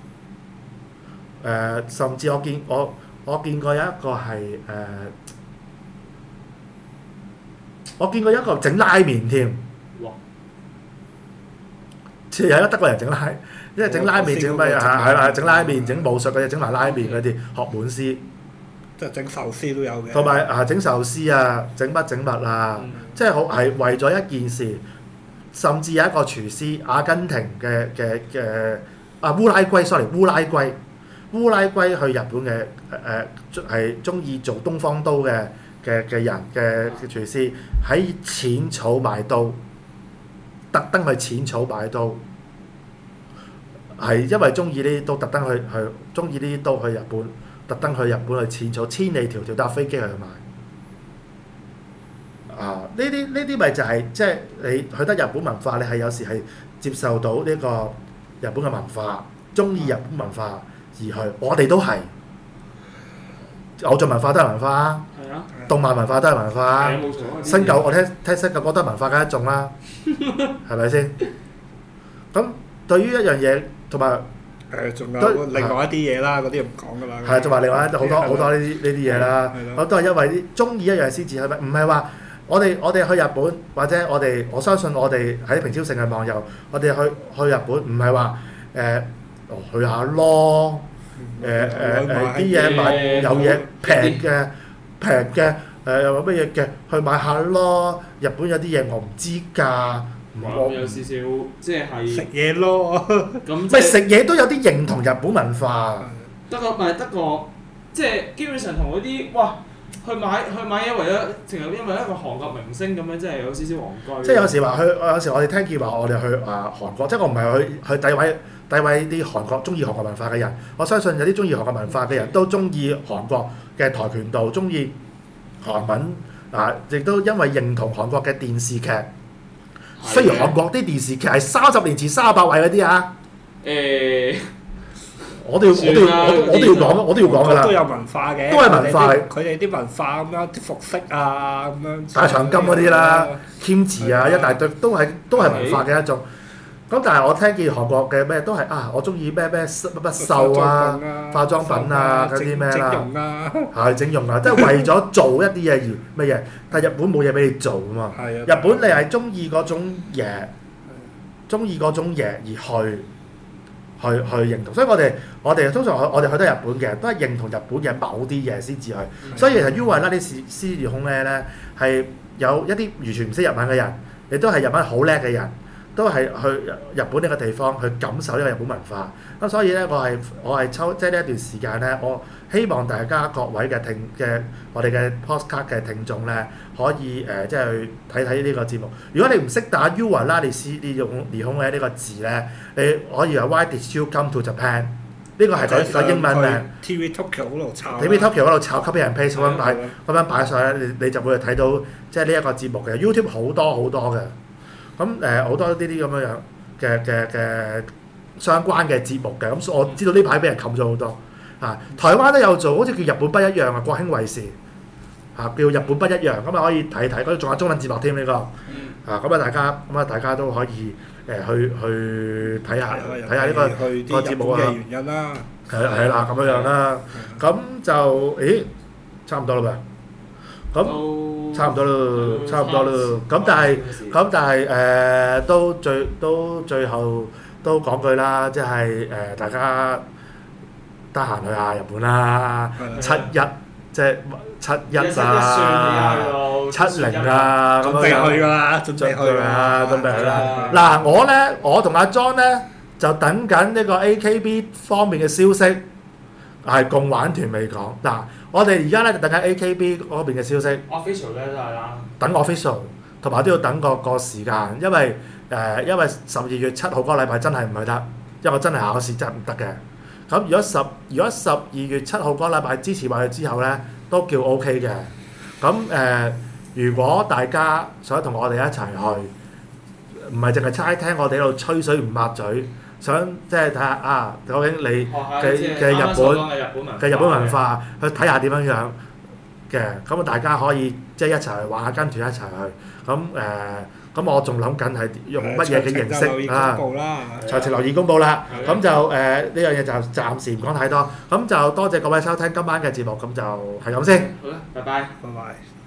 甚至我見過有一個係我見過一個整拉麵添。有一德國人整拉，因為整拉麵整咩啊？係啦，整拉麵、整武術嗰啲，整埋拉麵嗰啲，學滿師。 即係整壽司都有嘅。 同埋整壽司啊，整乜啊，即係係為咗一件事。甚至有一個廚師，阿根廷嘅烏拉圭去日本嘅係中意做東方刀嘅人嘅廚師，喺淺草買刀。特登去淺草買刀，係因為中意呢啲刀，特登去中意呢啲刀去日本，特登去日本去淺草，千里迢迢搭飛機去買。呢啲咪就係即係你去得日本文化，你係有時係接受到呢個日本嘅文化，中意日本文化而去。我哋都係偶像文化都係文化。動漫文化都係文化，新舊我聽新舊歌都係文化嘅一種啦，係咪先？咁對於一樣嘢，同埋仲有另外一啲嘢啦，嗰啲唔講噶啦。 係，仲埋另外好多呢啲嘢啦。我都係因為中意一樣先至係咪？唔係話我哋去日本，或者我相信我哋喺平超城嘅網友，我哋去日本唔係話去下咯，啲嘢買有嘢平嘅有乜嘢嘅去買下咯。日本有啲嘢我唔知㗎， 我有少少即係食嘢咯。 咁咪食嘢都有啲認同日本文化。 得個即係基本上同嗰啲哇去買嘢為咗淨係因為一個韓國明星咁樣，真係有少少戇居。 即係有時我哋聽見話我哋去韓國，即係我唔係去詆毀啲韓國中意韓國文化嘅人。我相信有啲中意韓國文化嘅人都中意韓國嘅跆拳道，中意韓文亦都因為認同韓國嘅電視劇。雖然韓國啲電視劇係30年前38位嗰啲啊。我都要講㗎啦。 都有文化嘅。 都係文化。 佢哋啲文化咁樣，啲服飾啊咁樣。 大長今嗰啲啦，Kimchi 啊，一大堆都係文化嘅一種。 咁但係我聽見韓國嘅咩都係我中意咩乜秀啊、化妝品啊嗰啲咩啦， 整容啊， 係整容啊，即係為咗做一啲嘢而乜嘢，但係日本冇嘢俾你做啊嘛。 係啊， 日本你係中意嗰種嘢，中意嗰種嘢而去認同，所以我哋通常我哋去得日本嘅都係認同日本嘅某啲嘢先至去。所以其實 U 位啦啲私語空咧係有一啲完全唔識日文嘅人，亦都係日文好叻嘅人。都係去日本呢個地方去感受呢個日本文化，咁所以咧我係抽即係呢一段時間咧，我希望大家各位嘅我哋嘅 podcast 嘅聽眾咧，可以即係去睇呢個節目。如果你唔識打 U 維拉利斯呢種離空嘅呢個字咧，你可以話 Why did you come to Japan？ 呢個係佢個英文名。 TV Tokyo 嗰度抄。 TV Tokyo 嗰度抄 copy and paste 咁樣擺上去，你就會睇到即係呢一個節目嘅 YouTube 好多嘅。咁好多呢啲咁樣嘅相關嘅節目嘅，咁我知道呢排俾人冚咗好多台灣都有做，好似叫日本不一樣國興衛視叫日本不一樣，咁可以睇睇，嗰度仲有中文字幕添呢個大家都可以去睇下呢個節目啊。 原因啦， 係啦咁樣啦，咁就差唔多啦噃。咁差唔多咯，咁但係都最後都講句啦，即係大家得閒去下日本啦，7·1即係7·1啊，70啊咁樣。準備去㗎啦，準備去啦。嗱我同阿 John 咧就等緊呢個 AKB 方面嘅消息，係共玩團未講嗱。我哋而家咧就等緊 AKB 嗰邊嘅消息 official 咧都係啦， 等 official， 同埋都要等個時間，因為12月7號嗰個禮拜真係唔去得，因為我真係考試真係唔得嘅。咁如果12月7號嗰個禮拜之前或者之後咧，都叫 OK 嘅。咁如果大家想同我哋一齊去，唔係淨係齋聽我哋喺度吹水唔抹嘴。想即係睇下究竟你嘅日本文化去睇下點樣嘅，咁大家可以即係一齊去玩下，跟團一齊去。咁我仲諗緊係用乜嘢嘅形式詳情留意公佈啦。咁就呢樣嘢就暫時唔講太多。咁就多謝各位收聽今晚嘅節目，咁就係咁先。 好啦，拜拜。 拜拜。